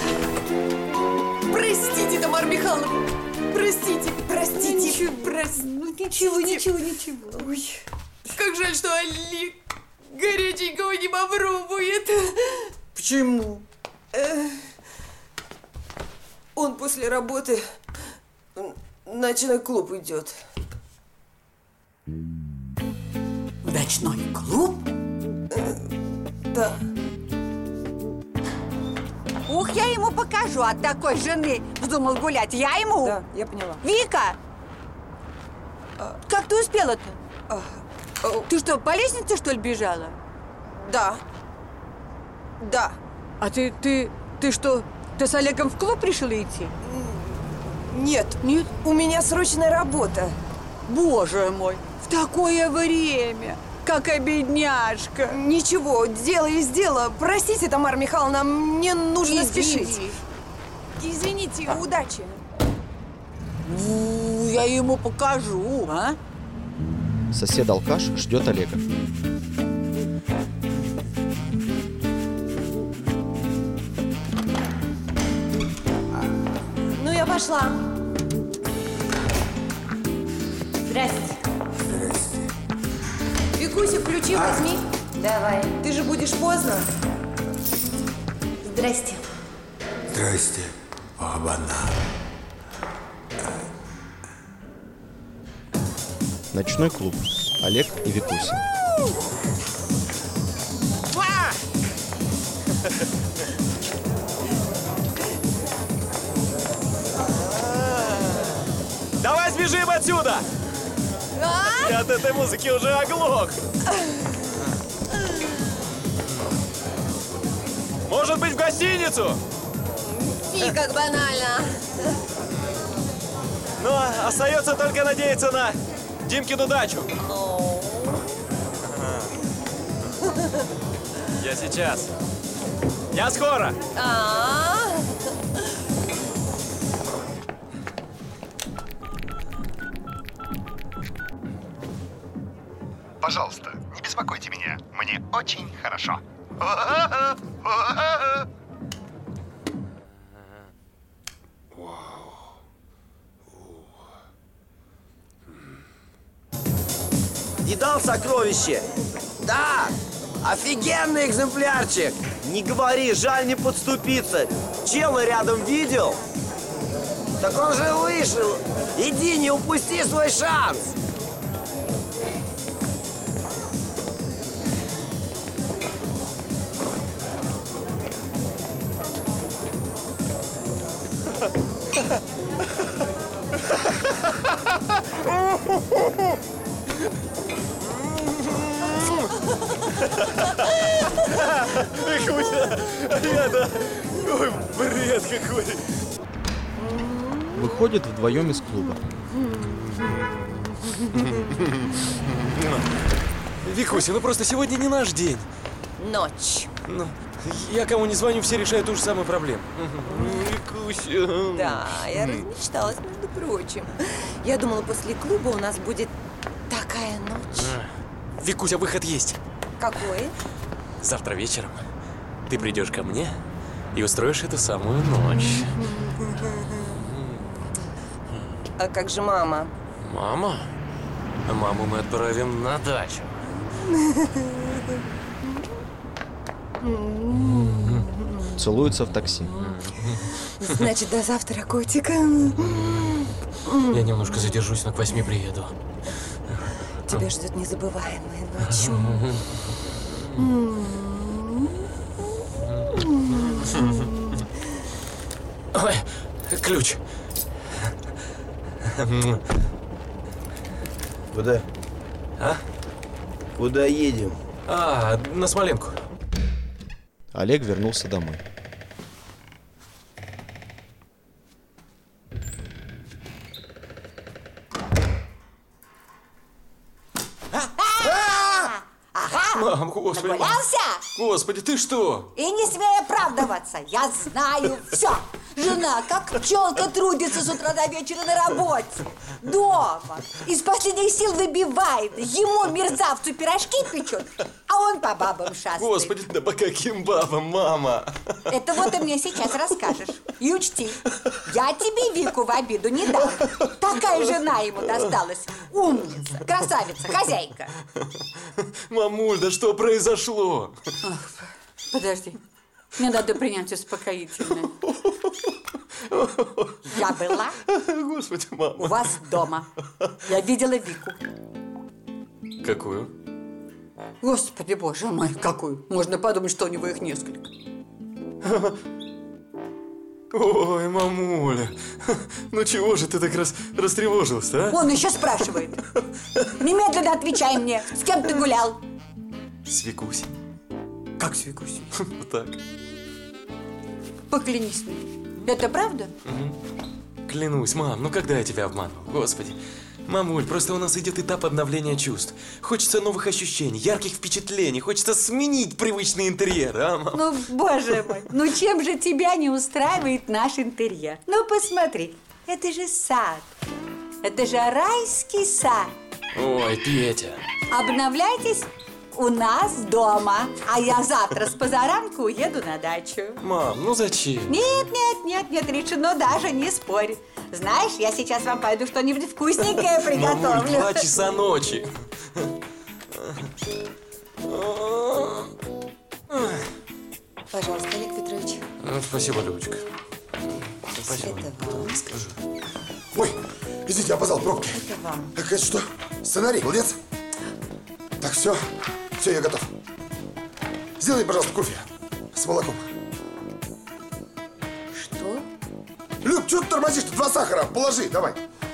Простите, Тамара Михайловна. Простите, простите.
Ничего,
простите.
Ну, ничего, ничего, ничего.
Ой. Как жаль, что Олег горяченького не попробует.
Почему?
Он после работы в ночной клуб идет.
В ночной клуб?
Да.
Ух, я ему покажу. От такой жены вздумал гулять. Я ему?
Да, я поняла.
Вика! А, как ты успела-то?
А,
ты что, по лестнице, что ли, бежала?
Да. Да.
А ты, ты, ты что, ты с Олегом в клуб решила идти?
Нет.
Нет?
У меня срочная работа.
Боже мой, в такое время! Какая бедняжка!
Ничего, дело есть дело. Простите, Тамара Михайловна, мне нужно
Иди,
спешить.
иди.
Извините, удачи.
Ну, я ему покажу, а?
Сосед-алкаш ждет Олега.
Ну, я пошла. Здрасте.
Здрасте.
Викуся, ключи
А.
возьми.
Давай.
Ты же будешь поздно.
Здрасте.
Здрасте, оба-на.
Ночной клуб. Олег и Викуся.
Давай сбежим отсюда!
А?
Я от этой музыки уже оглох. Может быть, в гостиницу?
Фи, как банально.
Ну, остается только надеяться на Димкину дачу. Я сейчас. Я скоро.
А-а-а.
Пожалуйста, не беспокойте меня. Мне очень хорошо.
Видал сокровище? Да! Офигенный экземплярчик! Не говори, жаль не подступиться. Чела рядом видел? Так он же вышел! Иди, не упусти свой шанс!
Викуся, я-то... Ой, бред какой.
Выходят вдвоем из клуба.
Викуся, ну просто сегодня не наш день.
Ночь.
Ну, я кому не звоню, все решают ту же самую проблему. Викуся.
Да, я размечталась, между прочим. Я думала, после клуба у нас будет такая ночь.
Викуся, выход есть.
Какой?
Завтра вечером ты придешь ко мне и устроишь эту самую ночь.
А как же мама?
Мама? Маму мы отправим на дачу.
Целуются в такси.
Значит, до завтра, котик.
Я немножко задержусь, но к восьми приеду.
Тебя ждет незабываемая ночь.
Ой, ключ.
Куда?
А?
Куда едем?
А, на Смоленку.
Олег вернулся домой.
Мам, господи.
Нагулялся?
Господи, ты что?
И не смей оправдываться, я знаю все. Жена, как пчелка, трудится с утра до вечера на работе. Дома. Из последних сил выбивает. Ему, мерзавцу, пирожки печет, а он по бабам шастает.
Господи, да по каким бабам, мама?
Это вот ты мне сейчас расскажешь. И учти, я тебе Вику в обиду не дам. Такая жена ему досталась. Умница, красавица, хозяйка.
Мамуль, да что произошло?
Ах, подожди, мне надо принять успокоительное.
Я была
Господи, мама.
у вас дома. Я видела Вику.
Какую?
Господи, боже мой, какую? Можно подумать, что у него их несколько.
Ой, мамуля, ну чего же ты так рас, растревожилась-то, а?
Он еще спрашивает. Немедленно отвечай мне, с кем ты гулял?
С Викусей.
Как с Викусей?
Вот так.
Поклянись мне. Это правда?
Угу. Клянусь, мам, ну когда я тебя обманывал? Господи. Мамуль, просто у нас идет этап обновления чувств. Хочется новых ощущений, ярких впечатлений. Хочется сменить привычный интерьер, а, мам?
Ну, боже мой, ну чем же тебя не устраивает наш интерьер? Ну, посмотри, это же сад. Это же райский сад.
Ой, Петя.
Обновляйтесь у нас дома. А я завтра с позаранку уеду на дачу.
Мам, ну зачем?
Нет, нет, нет, нет, решено, даже не спорь. Знаешь, я сейчас вам пойду что-нибудь вкусненькое приготовлю.
Мамуль, два часа ночи.
Пожалуйста, Олег Петрович.
Ну, спасибо, Любочка. Спасибо.
Это вам.
Ой, извините, я опоздал, пробки.
Это вам.
Так это что? Сценарий, молодец. Так, все, все, я готов. Сделай, пожалуйста, кофе с молоком.
Что?
Люб, что ты тормозишь? Два сахара, положи, давай.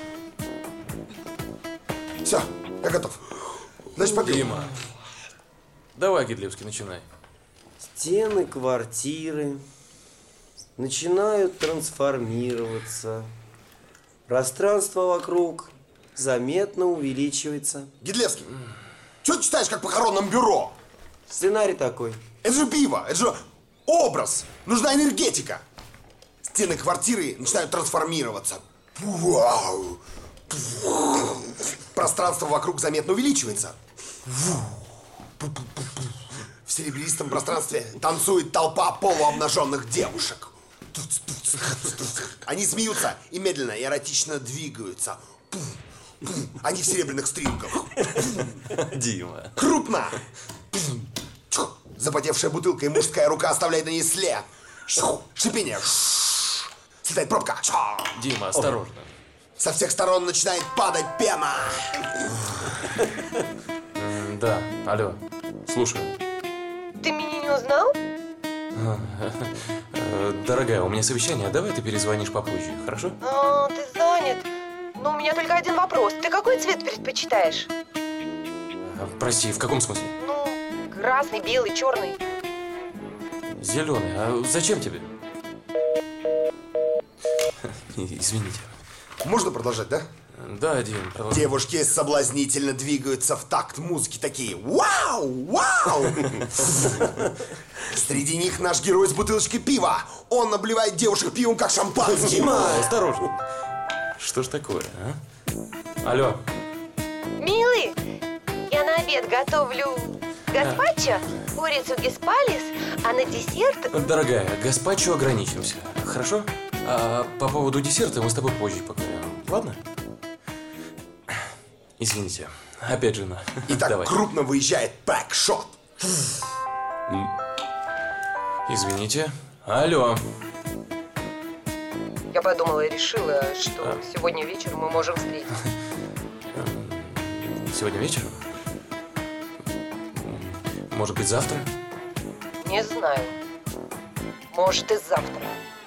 Все, я готов. Значит, попил.
Дима, давай, Гидлевский, начинай.
Стены квартиры начинают трансформироваться. Пространство вокруг заметно увеличивается.
Гидлевский, что ты читаешь, как в похоронном бюро?
Сценарий такой.
Это же пиво, это же образ. Нужна энергетика. Стены квартиры начинают трансформироваться. Вау! Пространство вокруг заметно увеличивается. В серебристом пространстве танцует толпа полуобнаженных девушек. Они смеются и медленно и эротично двигаются. Они в серебряных стрингах.
Дима.
Крупно. Запотевшая бутылка и мужская рука оставляет на ней след. Шипение. Слетает пробка.
Дима, осторожно.
Со всех сторон начинает падать пена.
Да, алло, слушаю.
Ты меня не узнал?
Дорогая, у меня совещание, давай ты перезвонишь попозже, хорошо?
А, ты занят. Но у меня только один вопрос. Ты какой цвет предпочитаешь?
Прости, в каком смысле?
Ну, красный, белый, черный.
Зеленый. А зачем тебе? Извините.
Можно продолжать, да?
Да, Дим, продолжай.
Девушки соблазнительно двигаются в такт музыки, такие «Вау! Вау!». Среди них наш герой с бутылочкой пива. Он обливает девушек пивом, как шампанским.
Дима, осторожно. Что ж такое, а? Алло.
Милый, я на обед готовлю гаспачо, курицу геспалис, а на десерт...
Дорогая, гаспачо ограничимся, хорошо? А по поводу десерта мы с тобой позже поговорим, ладно? Извините, опять жена.
И так
Давай.
крупно выезжает бэкшот.
Извините. Алло.
Я подумала и решила, что а. сегодня вечером мы можем встретиться.
Сегодня вечером? Может быть, завтра?
Не знаю. Может, и завтра.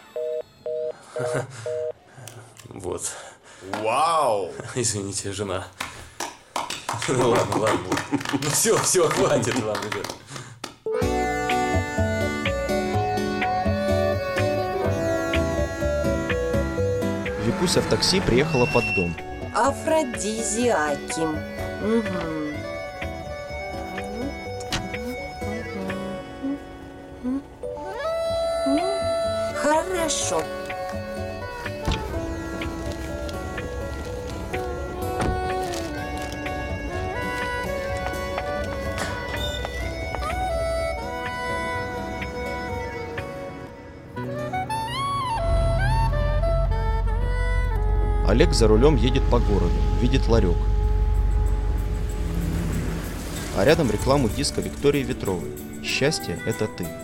Вот.
Вау!
Извините, жена. Ну ладно, ладно. Ну все, все, хватит вам, ребят.
Викуся в такси приехала под дом.
Афродизиаки. Угу. Хорошо.
Олег за рулем едет по городу, видит ларек. А рядом рекламу диска Виктории Ветровой. «Счастье – это ты».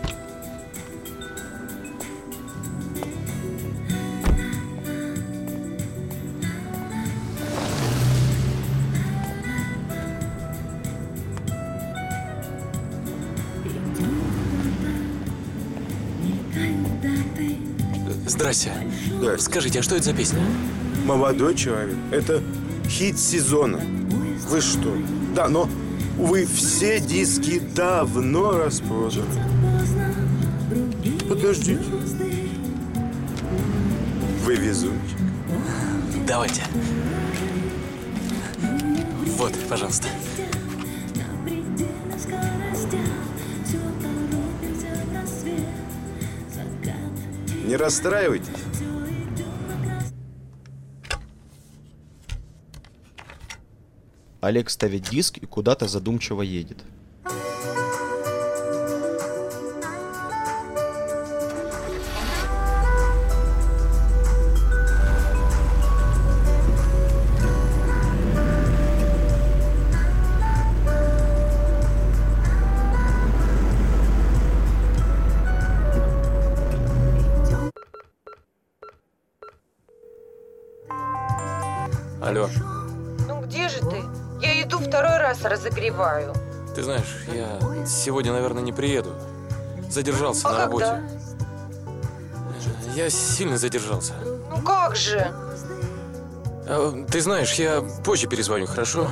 Здрасте. Да. Скажите, а что это за песня?
Молодой человек, это хит сезона. Вы что? Да, но, увы, все диски давно распроданы. Подождите. Вы везунчик.
Давайте. Вот, пожалуйста.
Не расстраивайтесь.
Олег ставит диск и куда-то задумчиво едет.
Алло.
Ну где же ты? Я иду второй раз разогреваю.
Ты знаешь, я сегодня, наверное, не приеду. Задержался
а
на работе.
Когда?
Я сильно задержался.
Ну как же?
А, ты знаешь, я позже перезвоню, хорошо?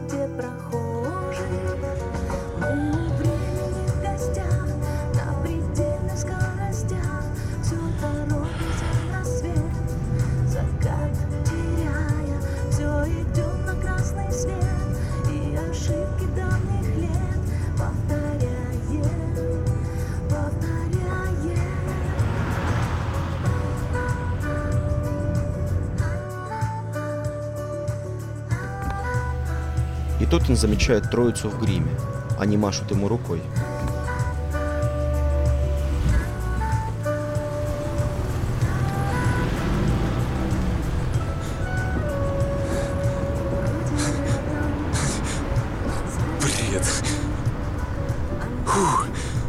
И тут он замечает троицу в гриме. Они машут ему рукой.
Привет. Фух.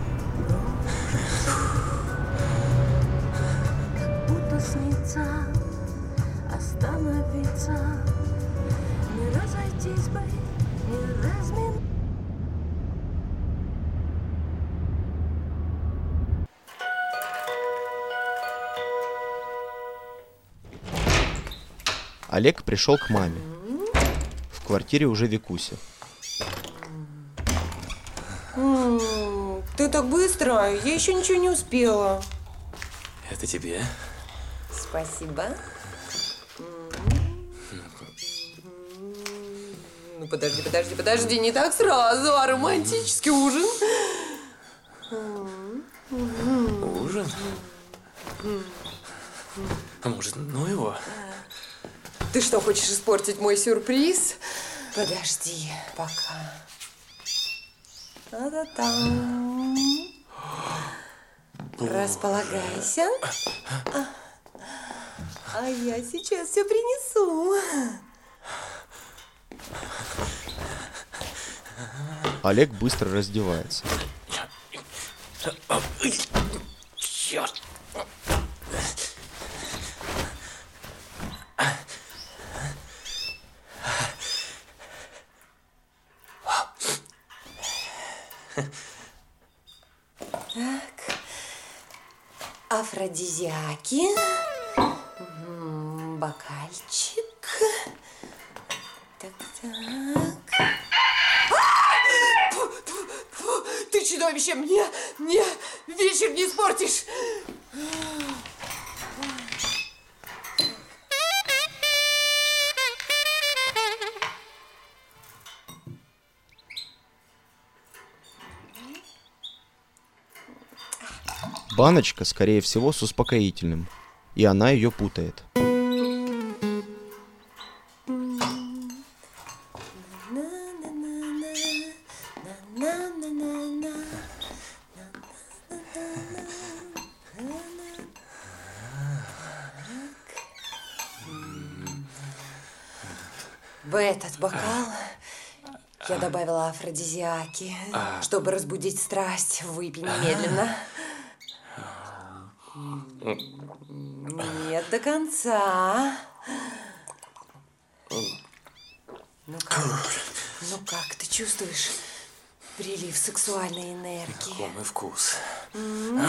Будто снится остановиться, не разойтись бы, не размин.
Олег пришел к маме. В квартире уже Викуся.
М-м, ты так быстро, я еще ничего не успела.
Это тебе.
Спасибо. Ну подожди, подожди, подожди, не так сразу, а романтический ужин.
Ужин? А может, ну его?
Ты что, хочешь испортить мой сюрприз? Подожди, пока. Та-та-там. Располагайся. А, а я сейчас все принесу.
Олег быстро раздевается.
Черт.
Так. Афродизиаки. М, Бокальчик. Так, так. А! Фу, фу, фу, ты чудовище, мне, мне вечер не испортишь.
Баночка, скорее всего, с успокоительным, и она ее путает.
В этот бокал я добавила афродизиаки,
А.
чтобы разбудить страсть. Выпей немедленно. Нет, до конца. Ну как? Ну как, ты чувствуешь прилив сексуальной энергии?
Знакомый вкус.
М.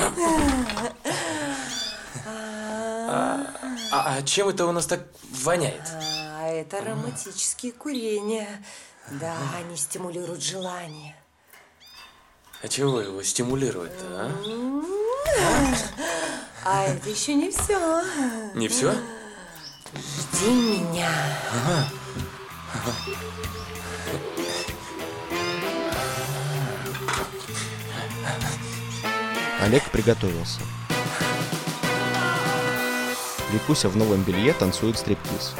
А, а, а чем это у нас так воняет?
А это ароматические курения. Да, они стимулируют желание.
А чего его стимулирует-то, а?
А это еще не все.
Не все?
Жди меня.
Ага.
Олег приготовился. Викуся в новом белье танцует стриптиз.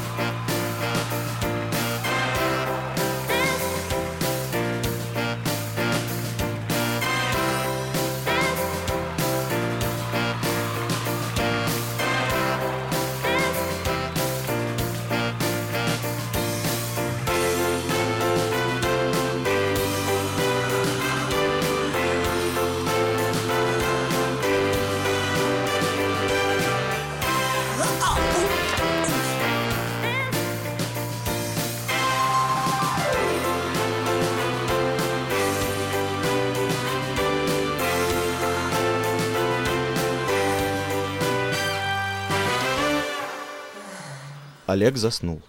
Олег заснул.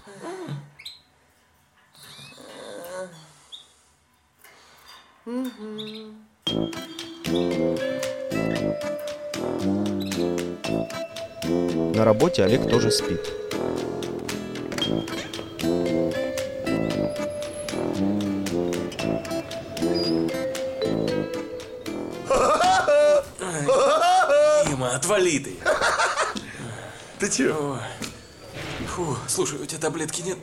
На работе Олег тоже спит.
Дима, отвали ты.
Ты чего?
Фу, слушай, у тебя таблетки нет?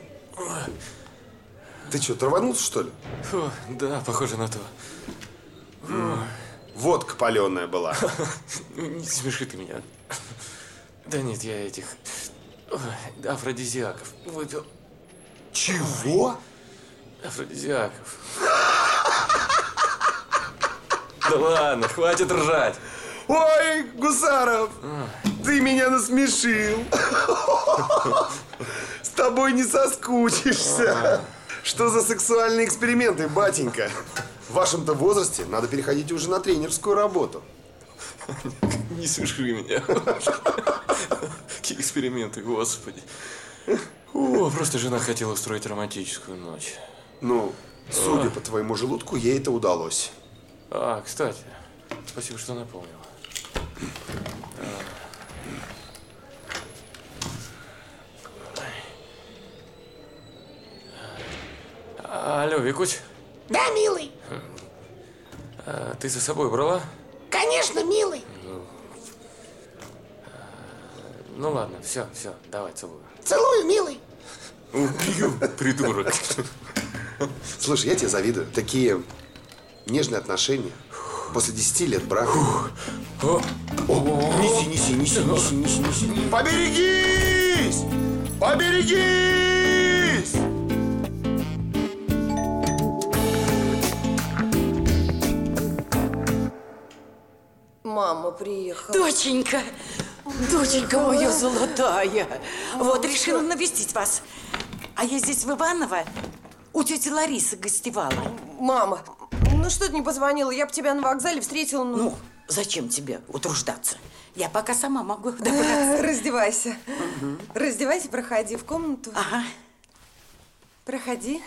Ты что, траванулся, что ли?
Фу, да, похоже на то.
М. Водка паленая была.
Не смеши ты меня. Да нет, я этих ой, афродизиаков выпил.
Чего?
Афродизиаков. Да ладно, хватит ржать.
Ой, Гусаров, ты меня насмешил. С тобой не соскучишься. Что за сексуальные эксперименты, батенька? В вашем-то возрасте надо переходить уже на тренерскую работу.
Не смеши меня. Какие эксперименты, господи. О, просто жена хотела устроить романтическую ночь.
Ну, судя по твоему желудку, ей это удалось.
А, кстати, спасибо, что напомнила. Алло, Викусь?
Да, милый.
А, ты за собой брала?
Конечно, милый.
Ну ладно, все, все, давай, целую.
Целую, милый.
Убью, придурок.
Слушай, я тебе завидую. Такие нежные отношения после десяти лет брака. Неси, неси, неси, неси, неси, неси. Поберегись! Поберегись!
Мама приехала.
Доченька, доченька моя золотая. Вот, решила навестить вас. А я здесь в Иваново у тети Ларисы гостевала.
Мама, ну что ты не позвонила? Я бы тебя на вокзале встретила. Ну,
ну зачем тебе утруждаться? Я пока сама могу добраться.
Раздевайся. Угу. Раздевайся, проходи в комнату.
Ага.
Проходи.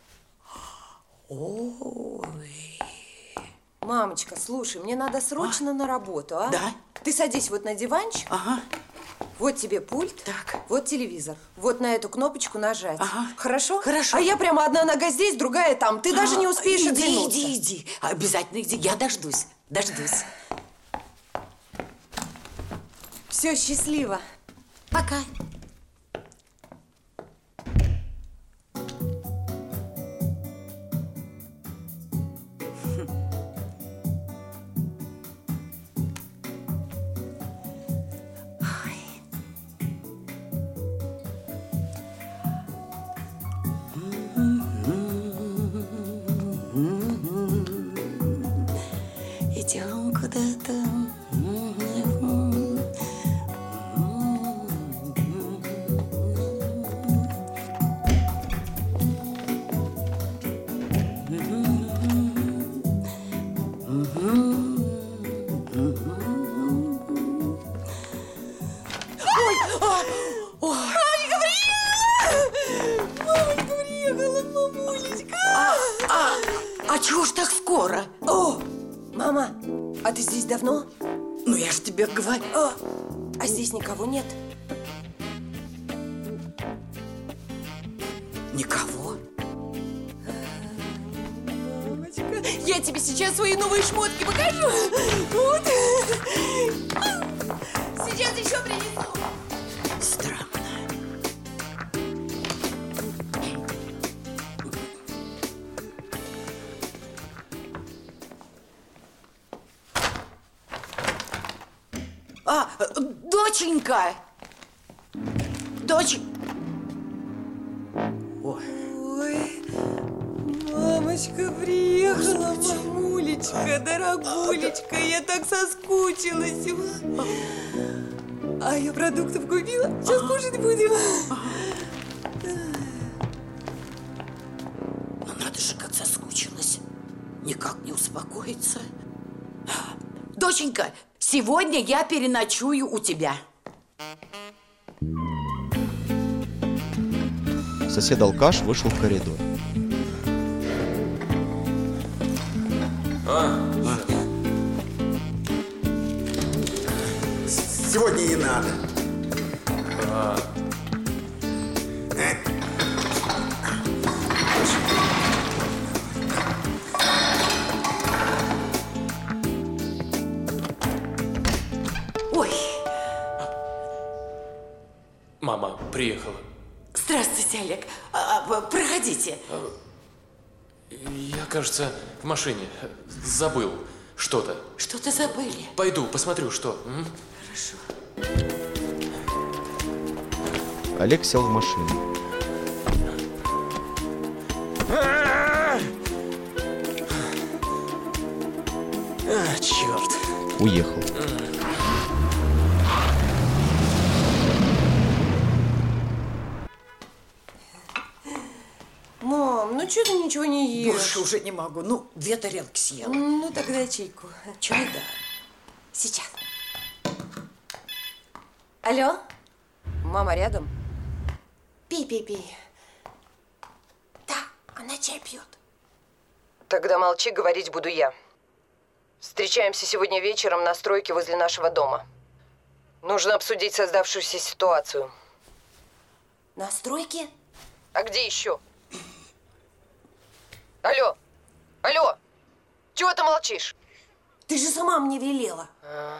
Ой.
Мамочка, слушай, мне надо срочно а? на работу, а?
Да.
Ты садись вот на диванчик.
Ага.
Вот тебе пульт.
Так.
Вот телевизор. Вот на эту кнопочку нажать.
Ага.
Хорошо?
Хорошо.
А я прямо одна нога здесь, другая там. Ты а, даже не успеешь
иди,
оглянуться.
Иди, иди, иди. Обязательно иди. Я дождусь. Дождусь.
Все, счастливо.
Пока. Идем куда-то. А чего ж так скоро?
О, мама, а ты здесь давно?
Ну, я ж тебе говорю.
А, а здесь никого нет?
Никого.
Мамочка, я тебе сейчас свои новые шмотки покажу. Вот. Сейчас еще принесу.
Странно. А, доченька! Дочь... Ой.
Ой, мамочка приехала, мамулечка, дорогулечка, я так соскучилась. А я продуктов купила, сейчас кушать будем.
Ну надо же, как соскучилась. Никак не успокоится. Доченька, сегодня я переночую у тебя.
Сосед-алкаш вышел в коридор.
А,
Сегодня не надо.
А.
Ой.
Мама приехала.
Здравствуйте, Олег. А, а, проходите.
Я, кажется, в машине забыл что-то.
Что-то забыли.
Пойду, посмотрю, что. М?
Хорошо.
Олег сел в машину.
А, черт.
Уехал.
Мам, ну что ты ничего не ешь?
Больше уже не могу. Ну, две тарелки съела.
Ну, тогда чайку.
Чай, да.
Сейчас. Алло? Мама рядом? Пей, пей, пей.
Да, она чай пьет.
Тогда молчи, говорить буду я. Встречаемся сегодня вечером на стройке возле нашего дома. Нужно обсудить создавшуюся ситуацию.
На стройке?
А где еще? Алло! Алло! Чего ты молчишь?
Ты же сама мне велела.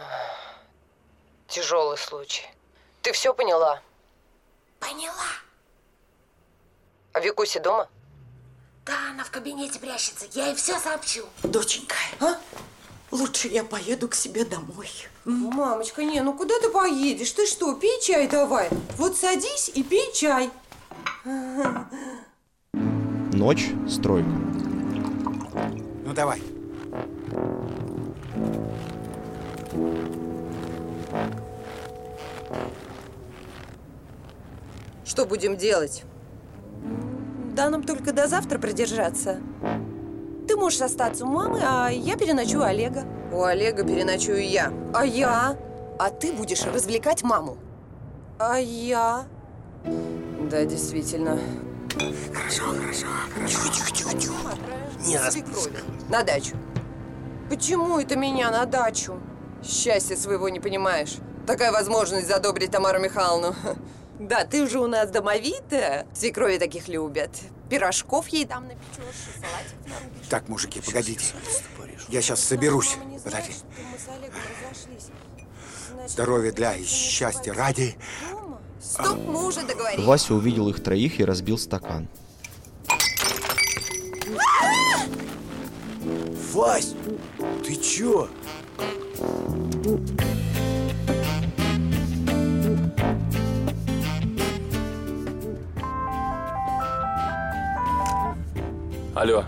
Тяжелый случай. Ты все поняла?
Поняла.
А Викуся дома?
Да, она в кабинете прячется. Я ей все сообщу.
Доченька, а? Лучше я поеду к себе домой.
Мамочка, не, ну куда ты поедешь? Ты что, пей чай давай. Вот садись и пей чай.
Ночь, стройка.
Ну давай.
Что будем делать? Да, нам только до завтра продержаться. Ты можешь остаться у мамы, а я переночую у Олега. У Олега переночую я. А я? А ты будешь развлекать маму. А я? Да, действительно.
Хорошо, хорошо, хорошо. Тихо, тихо, тихо. Не распускай.
На дачу. Почему это меня на дачу? Счастья своего не понимаешь. Такая возможность задобрить Тамару Михайловну. Да, ты же у нас домовитая. Свекрови таких любят. Пирожков ей там напечешь, салатик нарубишь.
Так, мужики, погодите. Я сейчас соберусь. Подожди.
здоровья для и счастья ради.
Стоп, мы уже договорились.
Вася увидел их троих и разбил стакан.
Вась, ты чё?
Алло.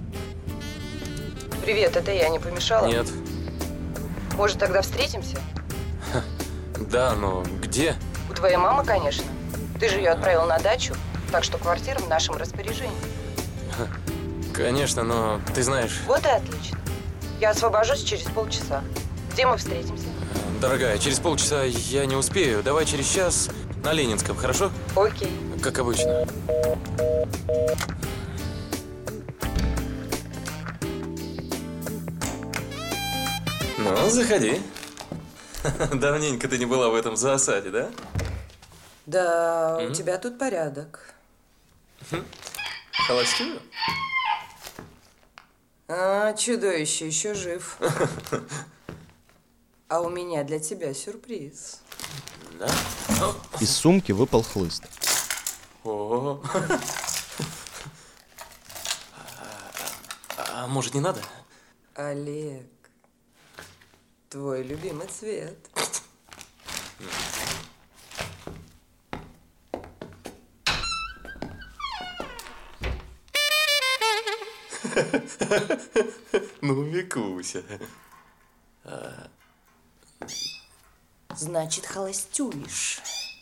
Привет, это я, не помешала?
Нет.
Может, тогда встретимся?
Да, но где?
У твоей мамы, конечно. Ты же ее отправил на дачу, так что квартира в нашем распоряжении.
Конечно, но ты знаешь...
Вот и отлично. Я освобожусь через полчаса. Где мы встретимся?
Дорогая, через полчаса я не успею. Давай через час на Ленинском, хорошо?
Окей.
Как обычно. Ну, заходи. Давненько ты не была в этом зоосаде, да?
Да,
М?
у тебя тут порядок.
Холостую?
А, чудовище еще жив. А у меня для тебя сюрприз.
Да?
Из сумки выпал хлыст.
О. А может, не надо?
Олег, твой любимый цвет.
Ну, Викуся.
Значит, холостюешь.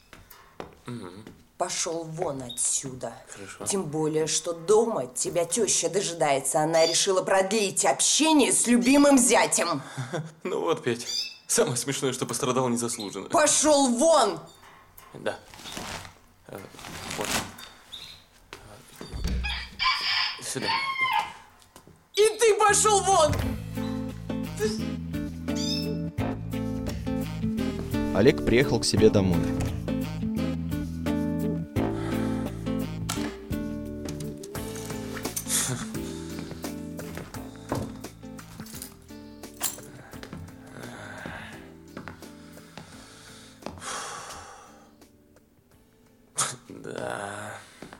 Пошел вон отсюда.
Хорошо.
Тем более, что дома тебя теща дожидается. Она решила продлить общение с любимым зятем.
Ну вот, Петь, самое смешное, что пострадал незаслуженно.
Пошел вон!
Да. Э, Вот. Сюда.
И ты пошел вон!
Олег приехал к себе домой.
Да.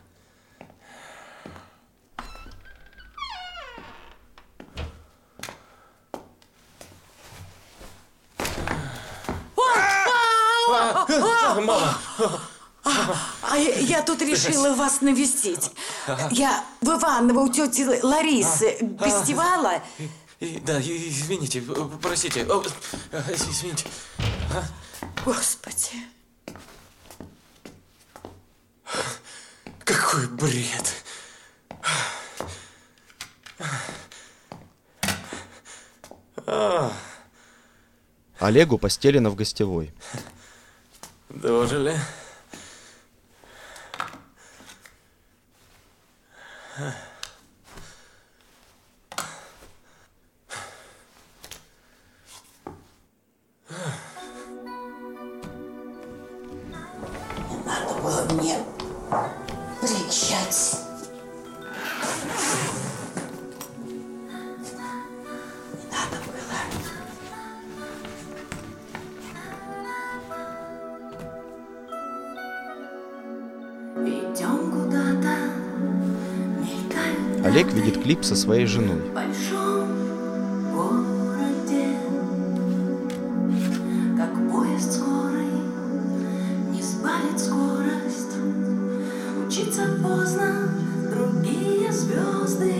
Мама!
А я, я тут решила вас навестить. Я в Иваново у тети Ларисы гостевала.
И- Да, и- извините, простите. О, Извините. А?
Господи.
Какой бред. А,
Олегу постелено в гостевой.
Дожили.
Надо было мне приезжать. Не надо было.
Идем куда-то, мелькают
Олег видит клип со своей женой.
в большом городе, как поезд скорый не сбавит скорость. Учиться поздно, другие звезды.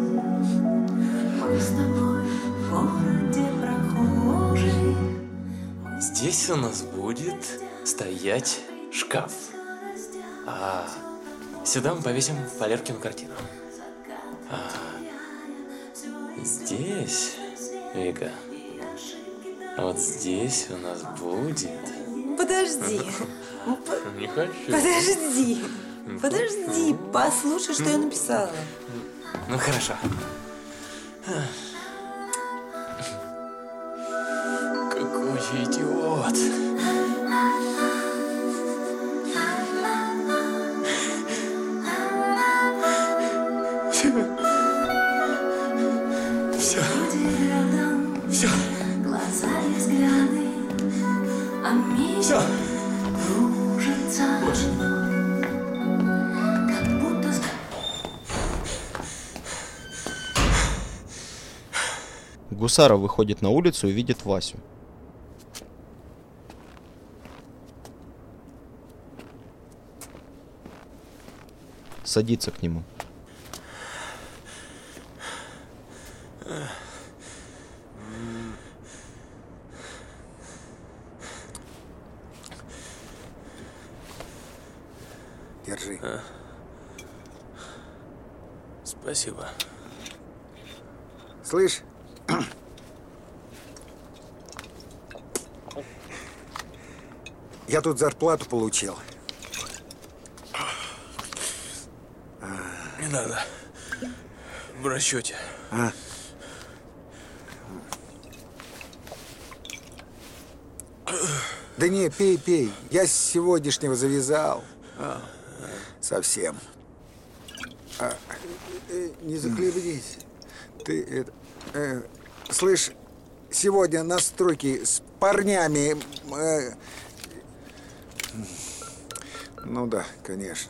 Мы с тобой в городе прохожий.
Здесь у нас будет стоять шкаф. А сюда мы повесим Валеркину картину. А здесь, Вика, вот здесь у нас будет...
Подожди.
Не хочу.
Подожди. Подожди. Послушай, что я написала.
Ну, хорошо. Какой я идиот. Все. Все.
Глаза и взгляды А мир
Все.
кружится.
Больше.
Как будто...
Гусаров выходит на улицу и видит Васю. Садится к нему.
Держи.
А. Спасибо.
Слышь? Я тут зарплату получил.
Не надо. В расчете.
А? Да не, пей, пей. Я с сегодняшнего завязал. А, совсем. А, э, не захлебнись. Ты это... Э, слышь, сегодня на стройке с парнями... Э, ну да, конечно.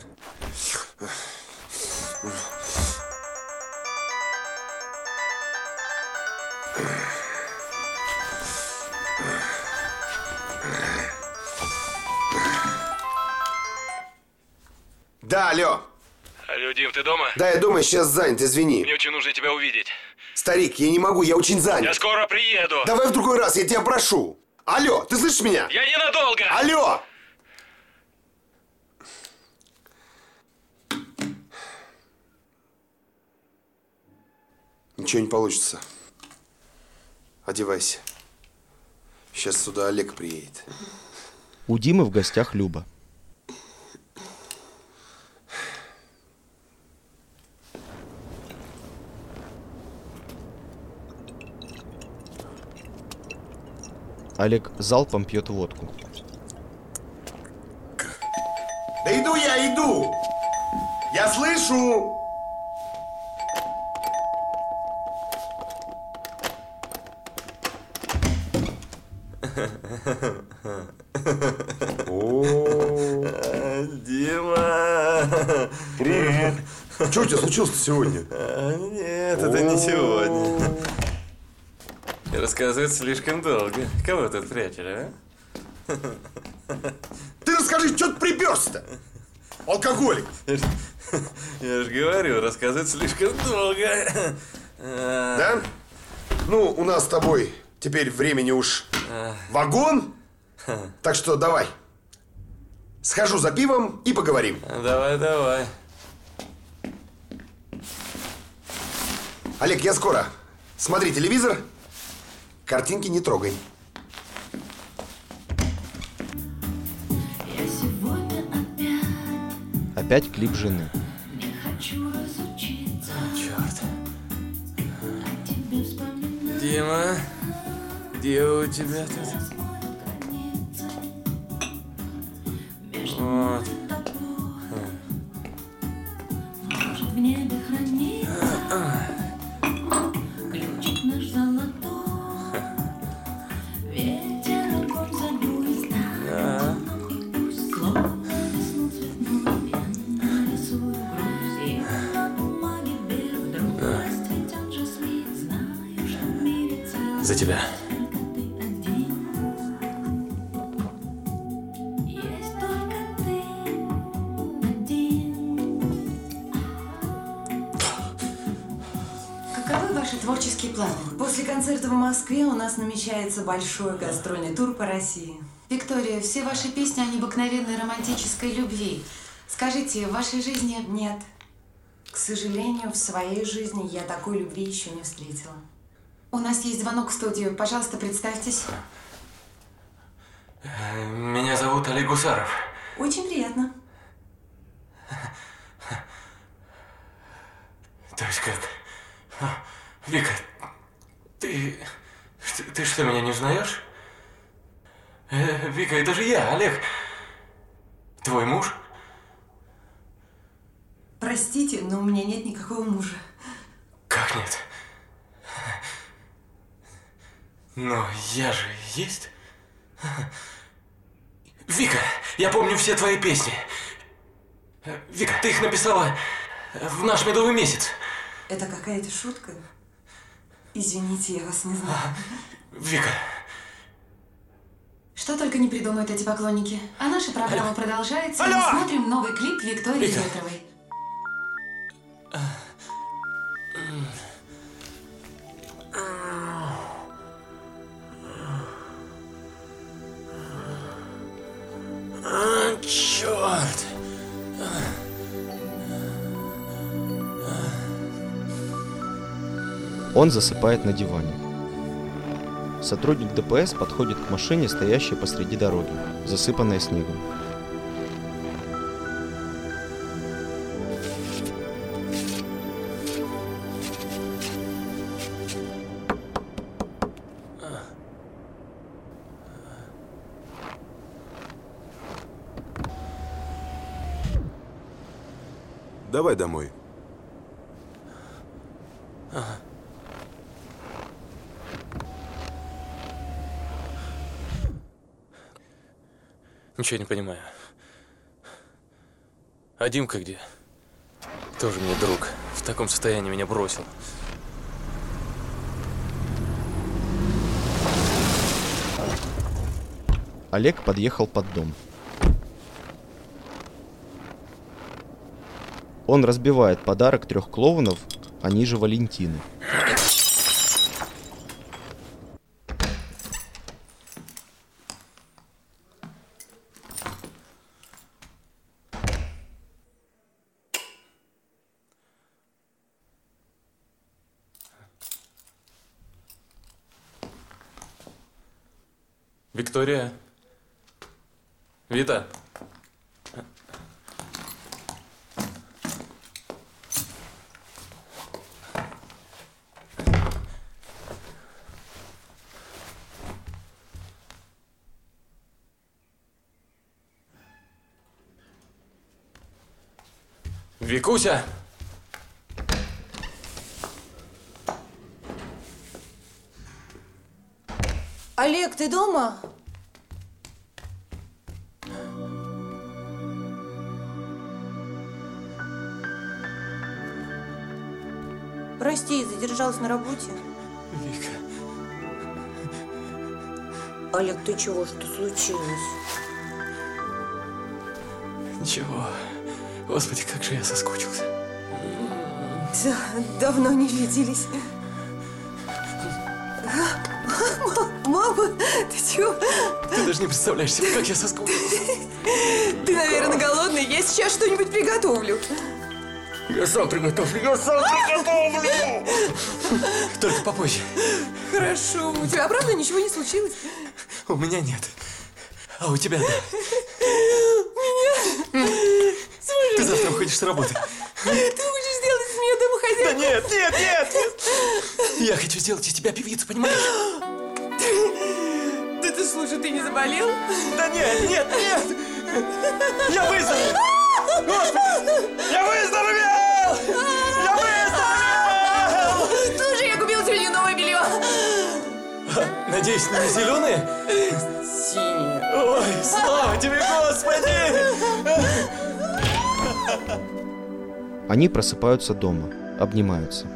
Да, алло.
Алло, Дим, ты дома?
Да, я дома, сейчас занят, извини.
Мне очень нужно тебя увидеть.
Старик, я не могу, я очень занят.
Я скоро приеду.
Давай в другой раз, я тебя прошу. Алло, ты слышишь меня?
Я ненадолго.
Алло! Ничего не получится. Одевайся. Сейчас сюда Олег приедет.
У Димы в гостях Люба. Олег залпом пьет водку.
Да иду я, иду! Я слышу!
Дима!
Привет! Что у тебя случилось сегодня?
Нет, это не сегодня. Рассказывать слишком долго. Кого тут прячешь, а?
Ты расскажи, что ты приперся-то? Алкоголик!
Я же говорю, рассказывать слишком долго.
Да? Ну, у нас с тобой теперь времени уж вагон. Так что давай. Схожу за пивом и поговорим.
Давай, давай.
Олег, я скоро. Смотри телевизор. Картинки не трогай.
Я сегодня опять
Опять клип жены.
не хочу разучиться.
Черт.
О тебе вспоминать.
Дима, где у тебя тут? Вот.
Может, в небе хранится ключик наш золотой. Ветер огонь задует,
Да.
словно весну цветную я нарисую грусть. И на бумаге беру вдруг расцветет жасмин. Знаю, что в мире целый
За тебя.
только ты один. Есть только ты один.
Каковы ваши творческие планы? После концерта в Москве у нас намечается большой гастрольный тур по России.
Виктория, все ваши песни о необыкновенной романтической любви. Скажите, в вашей жизни...
Нет. К сожалению, в своей жизни я такой любви еще не встретила.
У нас есть звонок в студию. Пожалуйста, представьтесь.
Меня зовут Олег Гусаров.
Очень приятно.
То есть как? А, Вика, ты... Ты, ты что, меня не узнаешь? Э, Вика, это же я, Олег. Твой муж?
Простите, но у меня нет никакого мужа.
Как нет? Но я же есть. Вика, я помню все твои песни. Вика, ты их написала в наш медовый месяц.
Это какая-то шутка? Извините, я вас не знаю.
Вика.
Что только не придумают эти поклонники. А наша программа
Алло.
продолжается.
Алло.
Мы смотрим новый клип Виктории
Вика.
Ветровой.
А, черт.
Он засыпает на диване. Сотрудник ДПС подходит к машине, стоящей посреди дороги, засыпанной снегом.
Давай домой.
Ага. Ничего не понимаю. А Димка где? Тоже мне друг. В таком состоянии меня бросил.
Олег подъехал под дом. Он разбивает подарок трех клоунов, они же Валентины.
Виктория. Вита. Викуся!
Олег, ты дома? Прости, задержалась на работе.
Вика.
Олег, ты чего? Что случилось?
Ничего. Господи, как же я соскучился.
Да, давно не виделись. Мама, ты чего?
Ты даже не представляешь себе, как я соскучился.
Ты, наверное, голодный. Я сейчас что-нибудь приготовлю.
Я сам приготовлю, я сам приготовлю! Только попозже.
Хорошо. У тебя, правда, ничего не случилось?
У меня нет. А у тебя да.
Меня? Слушай,
Ты завтра уходишь с работы.
Ты хочешь сделать из меня домохозяйку?
Да нет, нет, нет, нет! Я хочу сделать из тебя певицу, понимаешь?
Да ты, слушай, ты не заболел?
Да нет, нет, нет! Я выздоровел! Господи! Я выздоровел! Я выздоровел!
Слушай, я купил сегодня новое белье.
Надеюсь, не зеленые?
Синие.
Ой, слава тебе, Господи!
Они просыпаются дома, обнимаются.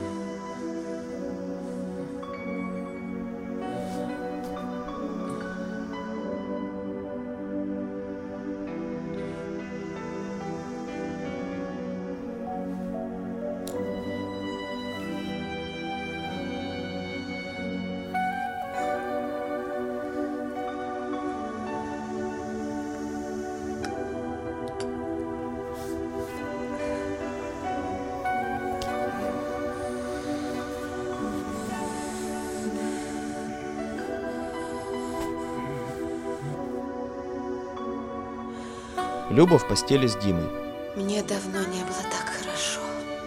Люба в постели с Димой.
Мне давно не было так хорошо.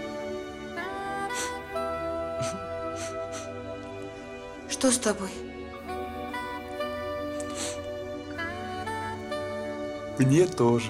Что с тобой?
Мне тоже.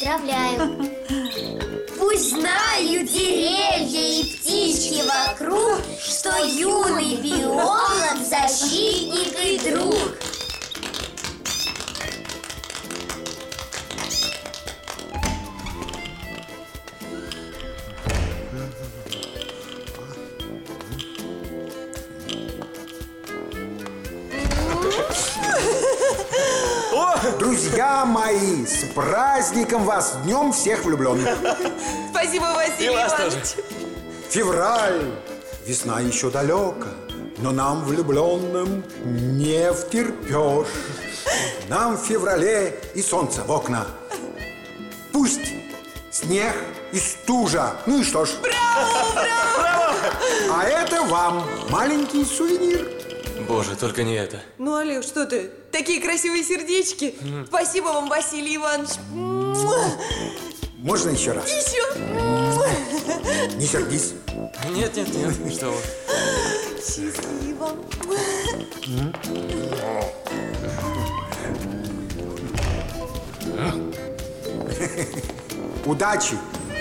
поздравляю. Пусть знают деревья и птички вокруг, что юный биолог, защитник и друг.
Друзья мои, с праздником вас, днем всех влюбленных.
Спасибо, Василий
И вас
Иванович.
тоже.
Февраль, весна еще далека, но нам, влюбленным, не втерпешь. Нам в феврале и солнце в окна. Пусть снег и стужа. Ну и что ж.
Браво, браво!
А это вам маленький сувенир.
Боже, только не это.
Ну, Олег, что ты? Такие красивые сердечки. Спасибо вам, Василий Иванович.
Можно еще раз?
Еще.
Не сердись.
Нет, нет, нет, что вы.
Счастливо.
Удачи.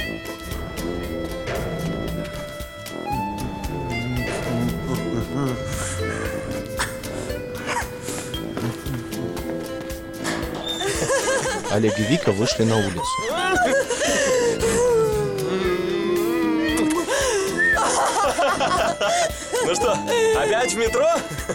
Олег и Вика вышли на улицу.
Ну что, опять в метро?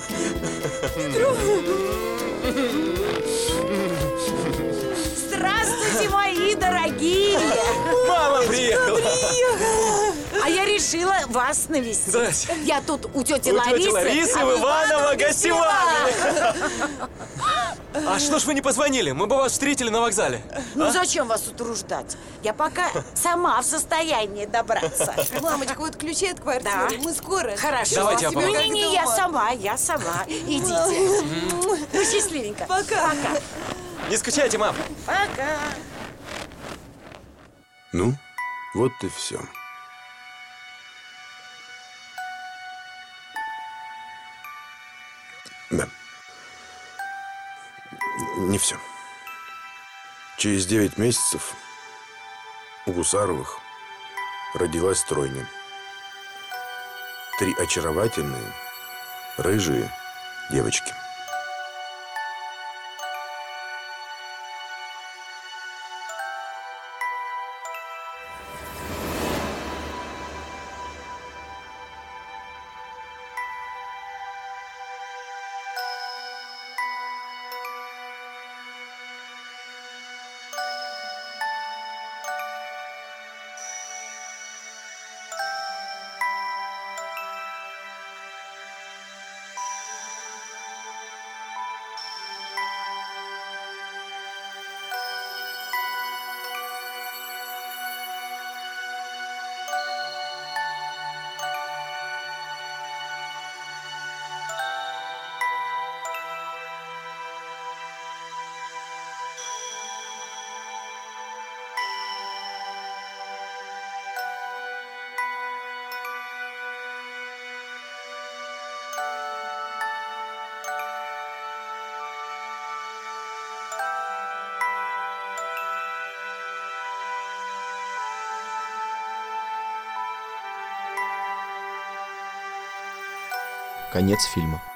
Здравствуйте, мои дорогие!
Мама приехала!
А я решила вас навестить.
Здрасте.
Я тут у тети
У
Ларисы.
тети Ларисы
а
в Иваново
гостевала.
гостевали. А что ж вы не позвонили? Мы бы вас встретили на вокзале.
Ну
А?
зачем вас утруждать? Я пока сама в состоянии добраться.
Мамочка, вот ключи от квартиры.
Да.
Мы скоро.
Хорошо.
Давайте я помогу.
Не, не, не, я сама, я сама. Идите. Ну, счастливенько.
Пока.
Пока.
Не скучайте, мам.
Пока.
Ну, вот и все. Да. Не все. Через девять месяцев у Гусаровых родилась тройня. Три очаровательные, рыжие девочки.
Конец фильма.